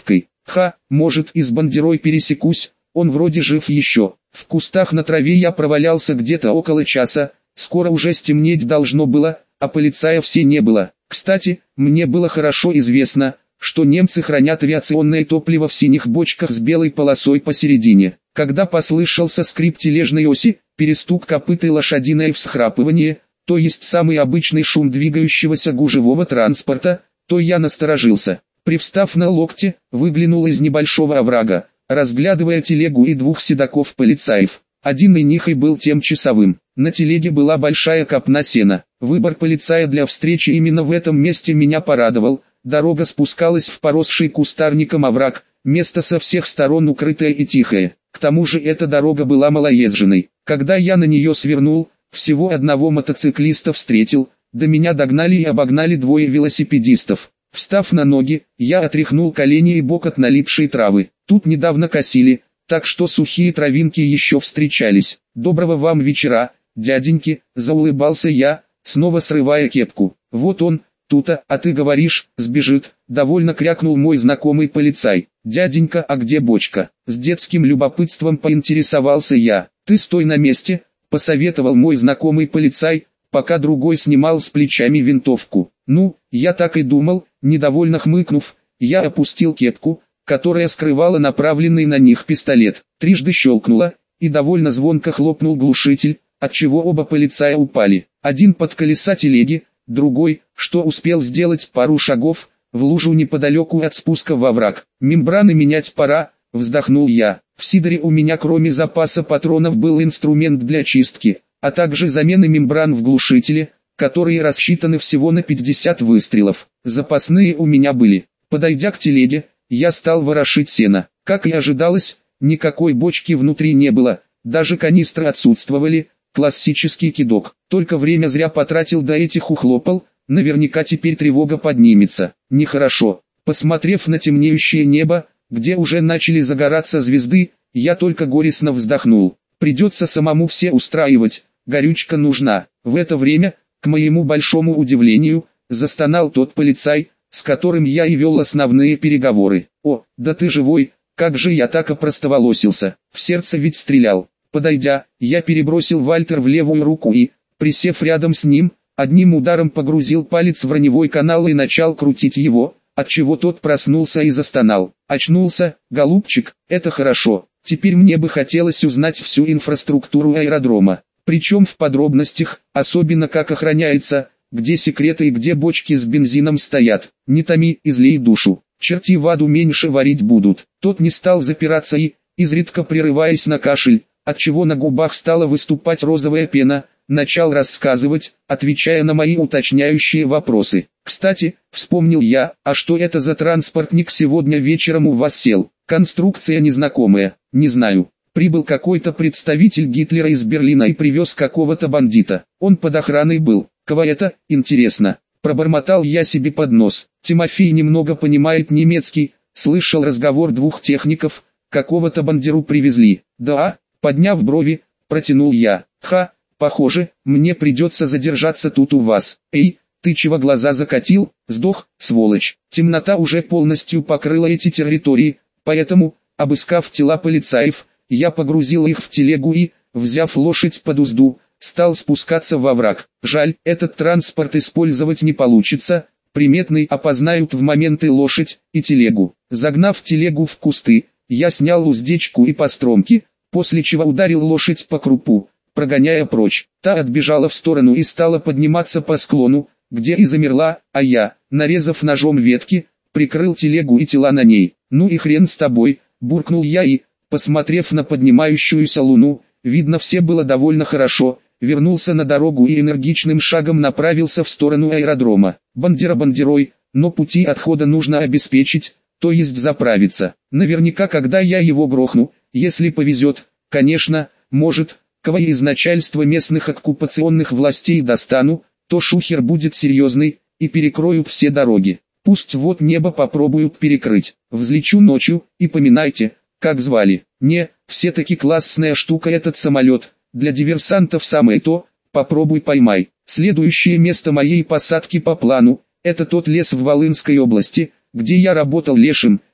Ха, может и с бандерой пересекусь, он вроде жив еще. В кустах на траве я провалялся где-то около часа, скоро уже стемнеть должно было, а полицая все не было. Кстати, мне было хорошо известно, что немцы хранят авиационное топливо в синих бочках с белой полосой посередине. Когда послышался скрип тележной оси, перестук копыт и лошадиное всхрапывание, то есть самый обычный шум двигающегося гужевого транспорта, то я насторожился. Привстав на локте, выглянул из небольшого оврага, разглядывая телегу и двух седаков-полицаев. Один из них и был тем часовым. На телеге была большая копна сена. Выбор полицая для встречи именно в этом месте меня порадовал. Дорога спускалась в поросший кустарником овраг, место со всех сторон укрытое и тихое. К тому же эта дорога была малоезженной. Когда я на нее свернул, всего одного мотоциклиста встретил, до меня догнали и обогнали двое велосипедистов. Встав на ноги, я отряхнул колени и бок от налипшей травы. Тут недавно косили, так что сухие травинки еще встречались. «Доброго вам вечера, дяденьки», — заулыбался я, снова срывая кепку. «Вот он, тут-то, а ты говоришь, сбежит», — довольно крякнул мой знакомый полицай. «Дяденька, а где бочка?» С детским любопытством поинтересовался я. «Ты стой на месте», — посоветовал мой знакомый полицай, пока другой снимал с плечами винтовку. «Ну, я так и думал», — недовольно хмыкнув, я опустил кепку, которая скрывала направленный на них пистолет. Трижды щелкнуло, и довольно звонко хлопнул глушитель, отчего оба полицая упали. Один под колеса телеги, другой, что успел сделать пару шагов, в лужу неподалеку от спуска во враг. «Мембраны менять пора», — вздохнул я. В Сидоре у меня кроме запаса патронов был инструмент для чистки, а также замены мембран в глушителе, которые рассчитаны всего на пятьдесят выстрелов. Запасные у меня были. Подойдя к телеге, я стал ворошить сено. Как и ожидалось, никакой бочки внутри не было, даже канистры отсутствовали, классический кидок. Только время зря потратил, до этих ухлопал, наверняка теперь тревога поднимется. Нехорошо. Посмотрев на темнеющее небо, где уже начали загораться звезды, я только горестно вздохнул. Придется самому все устраивать, горючка нужна. В это время, к моему большому удивлению, застонал тот полицай, с которым я и вел основные переговоры. «О, да ты живой, как же я так опростоволосился, в сердце ведь стрелял». Подойдя, я перебросил Вальтер в левую руку и, присев рядом с ним, одним ударом погрузил палец в раневой канал и начал крутить его, отчего тот проснулся и застонал. «Очнулся, голубчик, это хорошо. Теперь мне бы хотелось узнать всю инфраструктуру аэродрома, причем в подробностях, особенно как охраняется, где секреты и где бочки с бензином стоят. Не томи, излей душу, черти в аду меньше варить будут». Тот не стал запираться и, изредка прерываясь на кашель, отчего на губах стала выступать розовая пена, начал рассказывать, отвечая на мои уточняющие вопросы. «Кстати, вспомнил я, а что это за транспортник сегодня вечером у вас сел? Конструкция незнакомая, не знаю. Прибыл какой-то представитель Гитлера из Берлина и привез какого-то бандита. Он под охраной был. Кого это, интересно?» Пробормотал я себе под нос. Тимофей немного понимает немецкий, слышал разговор двух техников, какого-то бандеру привезли. «Да?» Подняв брови, протянул я. «Ха, похоже, мне придется задержаться тут у вас. Эй, ты чего глаза закатил? Сдох, сволочь». Темнота уже полностью покрыла эти территории, поэтому, обыскав тела полицаев, я погрузил их в телегу и, взяв лошадь под узду, стал спускаться во враг. Жаль, этот транспорт использовать не получится, приметный опознают в моменты лошадь и телегу. Загнав телегу в кусты, я снял уздечку и постромки, после чего ударил лошадь по крупу, прогоняя прочь. Та отбежала в сторону и стала подниматься по склону, где и замерла, а я, нарезав ножом ветки, прикрыл телегу и тела на ней. «Ну и хрен с тобой», — буркнул я и, посмотрев на поднимающуюся луну, видно все было довольно хорошо, вернулся на дорогу и энергичным шагом направился в сторону аэродрома. Бандера бандерой, но пути отхода нужно обеспечить, то есть заправиться. Наверняка когда я его грохну, если повезет, конечно, может, кого из начальства местных оккупационных властей достану, то шухер будет серьезный, и перекроют все дороги. Пусть вот небо попробуют перекрыть. Взлечу ночью, и поминайте, как звали. Не, все-таки классная штука этот самолет, для диверсантов самое то, попробуй поймай. Следующее место моей посадки по плану, это тот лес в Волынской области, где я работал лешим,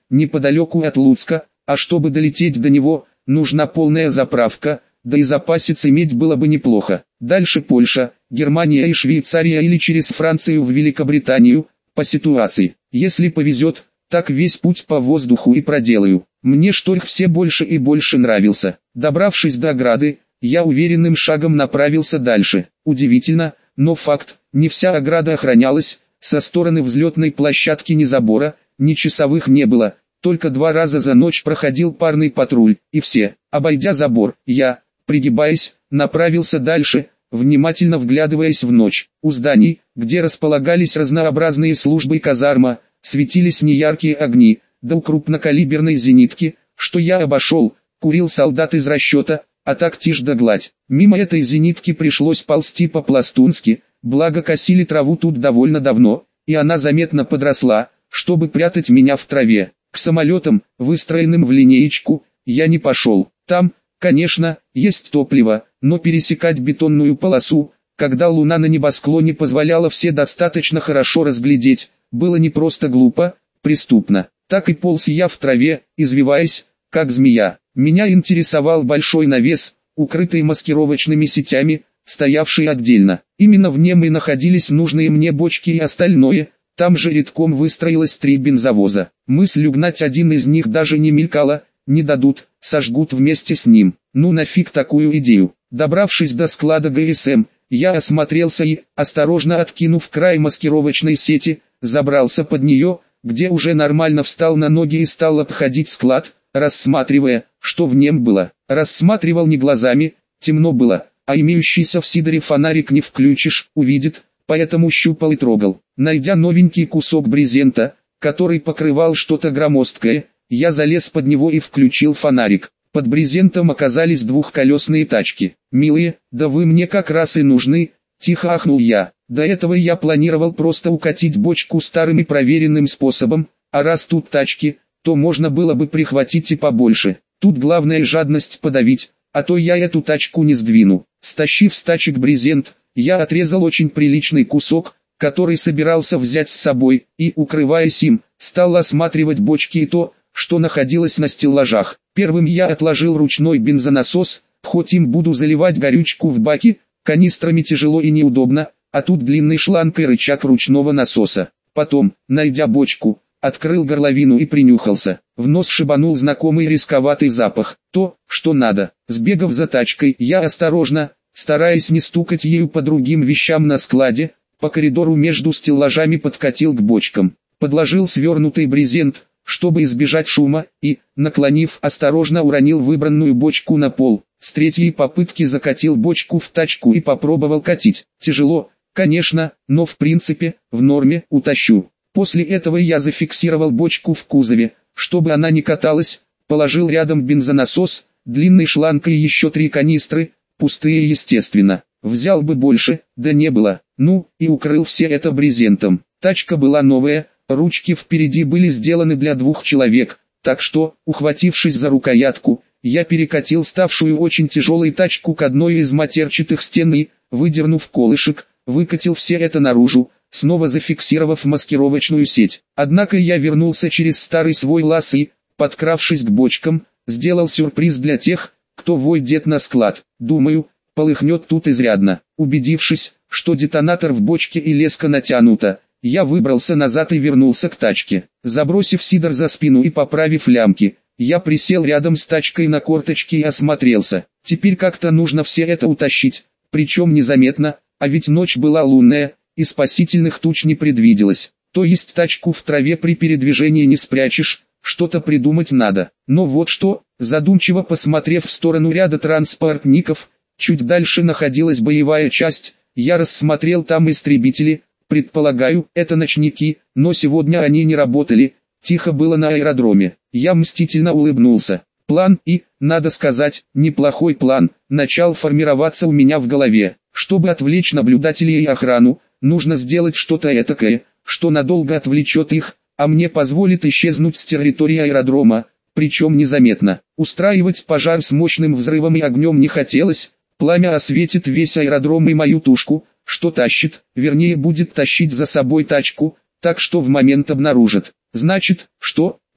неподалеку от Луцка, а чтобы долететь до него, нужна полная заправка, да и запасец иметь было бы неплохо. Дальше Польша, Германия и Швейцария или через Францию в Великобританию, по ситуации. Если повезет, так весь путь по воздуху и проделаю. Мне шторх все больше и больше нравился. Добравшись до ограды, я уверенным шагом направился дальше. Удивительно, но факт, не вся ограда охранялась, со стороны взлетной площадки ни забора, ни часовых не было, только два раза за ночь проходил парный патруль, и все, обойдя забор, я, пригибаясь, направился дальше, внимательно вглядываясь в ночь. У зданий, где располагались разнообразные службы и казарма, светились неяркие огни, да у крупнокалиберной зенитки, что я обошел, курил солдат из расчета, а так тишь да гладь. Мимо этой зенитки пришлось ползти по-пластунски, благо косили траву тут довольно давно, и она заметно подросла, чтобы прятать меня в траве. К самолетам, выстроенным в линеечку, я не пошел. Там, конечно, есть топливо, но пересекать бетонную полосу, когда луна на небосклоне позволяла все достаточно хорошо разглядеть, было не просто глупо, преступно. Так и полз я в траве, извиваясь, как змея. Меня интересовал большой навес, укрытый маскировочными сетями, стоявший отдельно. Именно в нем и находились нужные мне бочки и остальное. Там же редком выстроилось три бензовоза. Мысль угнать один из них даже не мелькала, не дадут, сожгут вместе с ним. Ну нафиг такую идею. Добравшись до склада ГСМ, я осмотрелся и, осторожно откинув край маскировочной сети, забрался под нее, где уже нормально встал на ноги и стал обходить склад, рассматривая, что в нем было. Рассматривал не глазами, темно было, а имеющийся в Сидоре фонарик не включишь, увидит, поэтому щупал и трогал. Найдя новенький кусок брезента, который покрывал что-то громоздкое, я залез под него и включил фонарик. Под брезентом оказались двухколесные тачки. «Милые, да вы мне как раз и нужны», — тихо ахнул я. До этого я планировал просто укатить бочку старым и проверенным способом, а раз тут тачки, то можно было бы прихватить и побольше. Тут главное жадность подавить, а то я эту тачку не сдвину. Стащив с тачек брезент, я отрезал очень приличный кусок, который собирался взять с собой, и, укрываясь им, стал осматривать бочки и то, что находилось на стеллажах. Первым я отложил ручной бензонасос, хоть им буду заливать горючку в баки, канистрами тяжело и неудобно, а тут длинный шланг и рычаг ручного насоса. Потом, найдя бочку, открыл горловину и принюхался. В нос шибанул знакомый рисковатый запах, то, что надо. Сбегав за тачкой, я осторожно, стараясь не стукать ею по другим вещам на складе, по коридору между стеллажами подкатил к бочкам. Подложил свернутый брезент, чтобы избежать шума, и, наклонив, осторожно уронил выбранную бочку на пол. С третьей попытки закатил бочку в тачку и попробовал катить. Тяжело, конечно, но в принципе, в норме, утащу. После этого я зафиксировал бочку в кузове, чтобы она не каталась, положил рядом бензонасос, длинный шланг и еще три канистры, пустые естественно. Взял бы больше, да не было, ну, и укрыл все это брезентом. Тачка была новая, ручки впереди были сделаны для двух человек, так что, ухватившись за рукоятку, я перекатил ставшую очень тяжелой тачку к одной из матерчатых стен и, выдернув колышек, выкатил все это наружу, снова зафиксировав маскировочную сеть. Однако я вернулся через старый свой лаз и, подкравшись к бочкам, сделал сюрприз для тех, кто войдет на склад. Думаю, полыхнет тут изрядно. Убедившись, что детонатор в бочке и леска натянута, я выбрался назад и вернулся к тачке. Забросив Сидор за спину и поправив лямки, я присел рядом с тачкой на корточки и осмотрелся. Теперь как-то нужно все это утащить, причем незаметно, а ведь ночь была лунная, и спасительных туч не предвиделось. То есть тачку в траве при передвижении не спрячешь, что-то придумать надо. Но вот что, задумчиво посмотрев в сторону ряда транспортников, чуть дальше находилась боевая часть, я рассмотрел там истребители, предполагаю, это ночники, но сегодня они не работали, тихо было на аэродроме. Я мстительно улыбнулся. План и, надо сказать, неплохой план, начал формироваться у меня в голове. Чтобы отвлечь наблюдателей и охрану, нужно сделать что-то этакое, что надолго отвлечет их, а мне позволит исчезнуть с территории аэродрома, причем незаметно. Устраивать пожар с мощным взрывом и огнем не хотелось, пламя осветит весь аэродром и мою тушку, что тащит, вернее будет тащить за собой тачку, так что в момент обнаружат. Значит, что?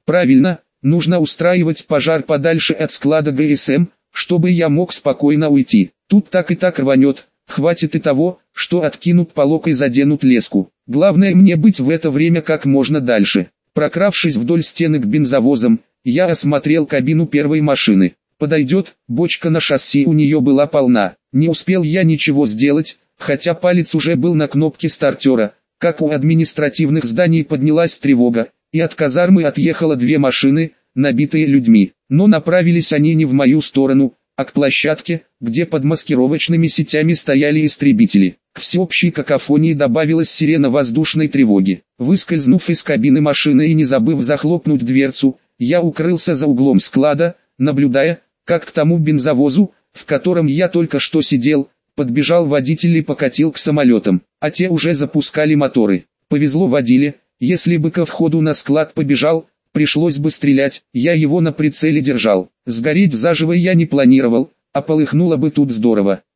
Правильно, нужно устраивать пожар подальше от склада ГСМ, чтобы я мог спокойно уйти. Тут так и так рванет, хватит и того, что откинут полог и заденут леску. Главное мне быть в это время как можно дальше. Прокравшись вдоль стены к бензовозам, я осмотрел кабину первой машины. Подойдет, бочка на шасси у нее была полна. Не успел я ничего сделать, хотя палец уже был на кнопке стартера, как у административных зданий поднялась тревога, и от казармы отъехало две машины, набитые людьми. Но направились они не в мою сторону, а к площадке, где под маскировочными сетями стояли истребители. К всеобщей какофонии добавилась сирена воздушной тревоги. Выскользнув из кабины машины и не забыв захлопнуть дверцу, я укрылся за углом склада, наблюдая, как к тому бензовозу, в котором я только что сидел, подбежал водитель и покатил к самолетам, а те уже запускали моторы. Повезло водиле, если бы ко входу на склад побежал, пришлось бы стрелять, я его на прицеле держал. Сгореть заживо я не планировал, а полыхнуло бы тут здорово.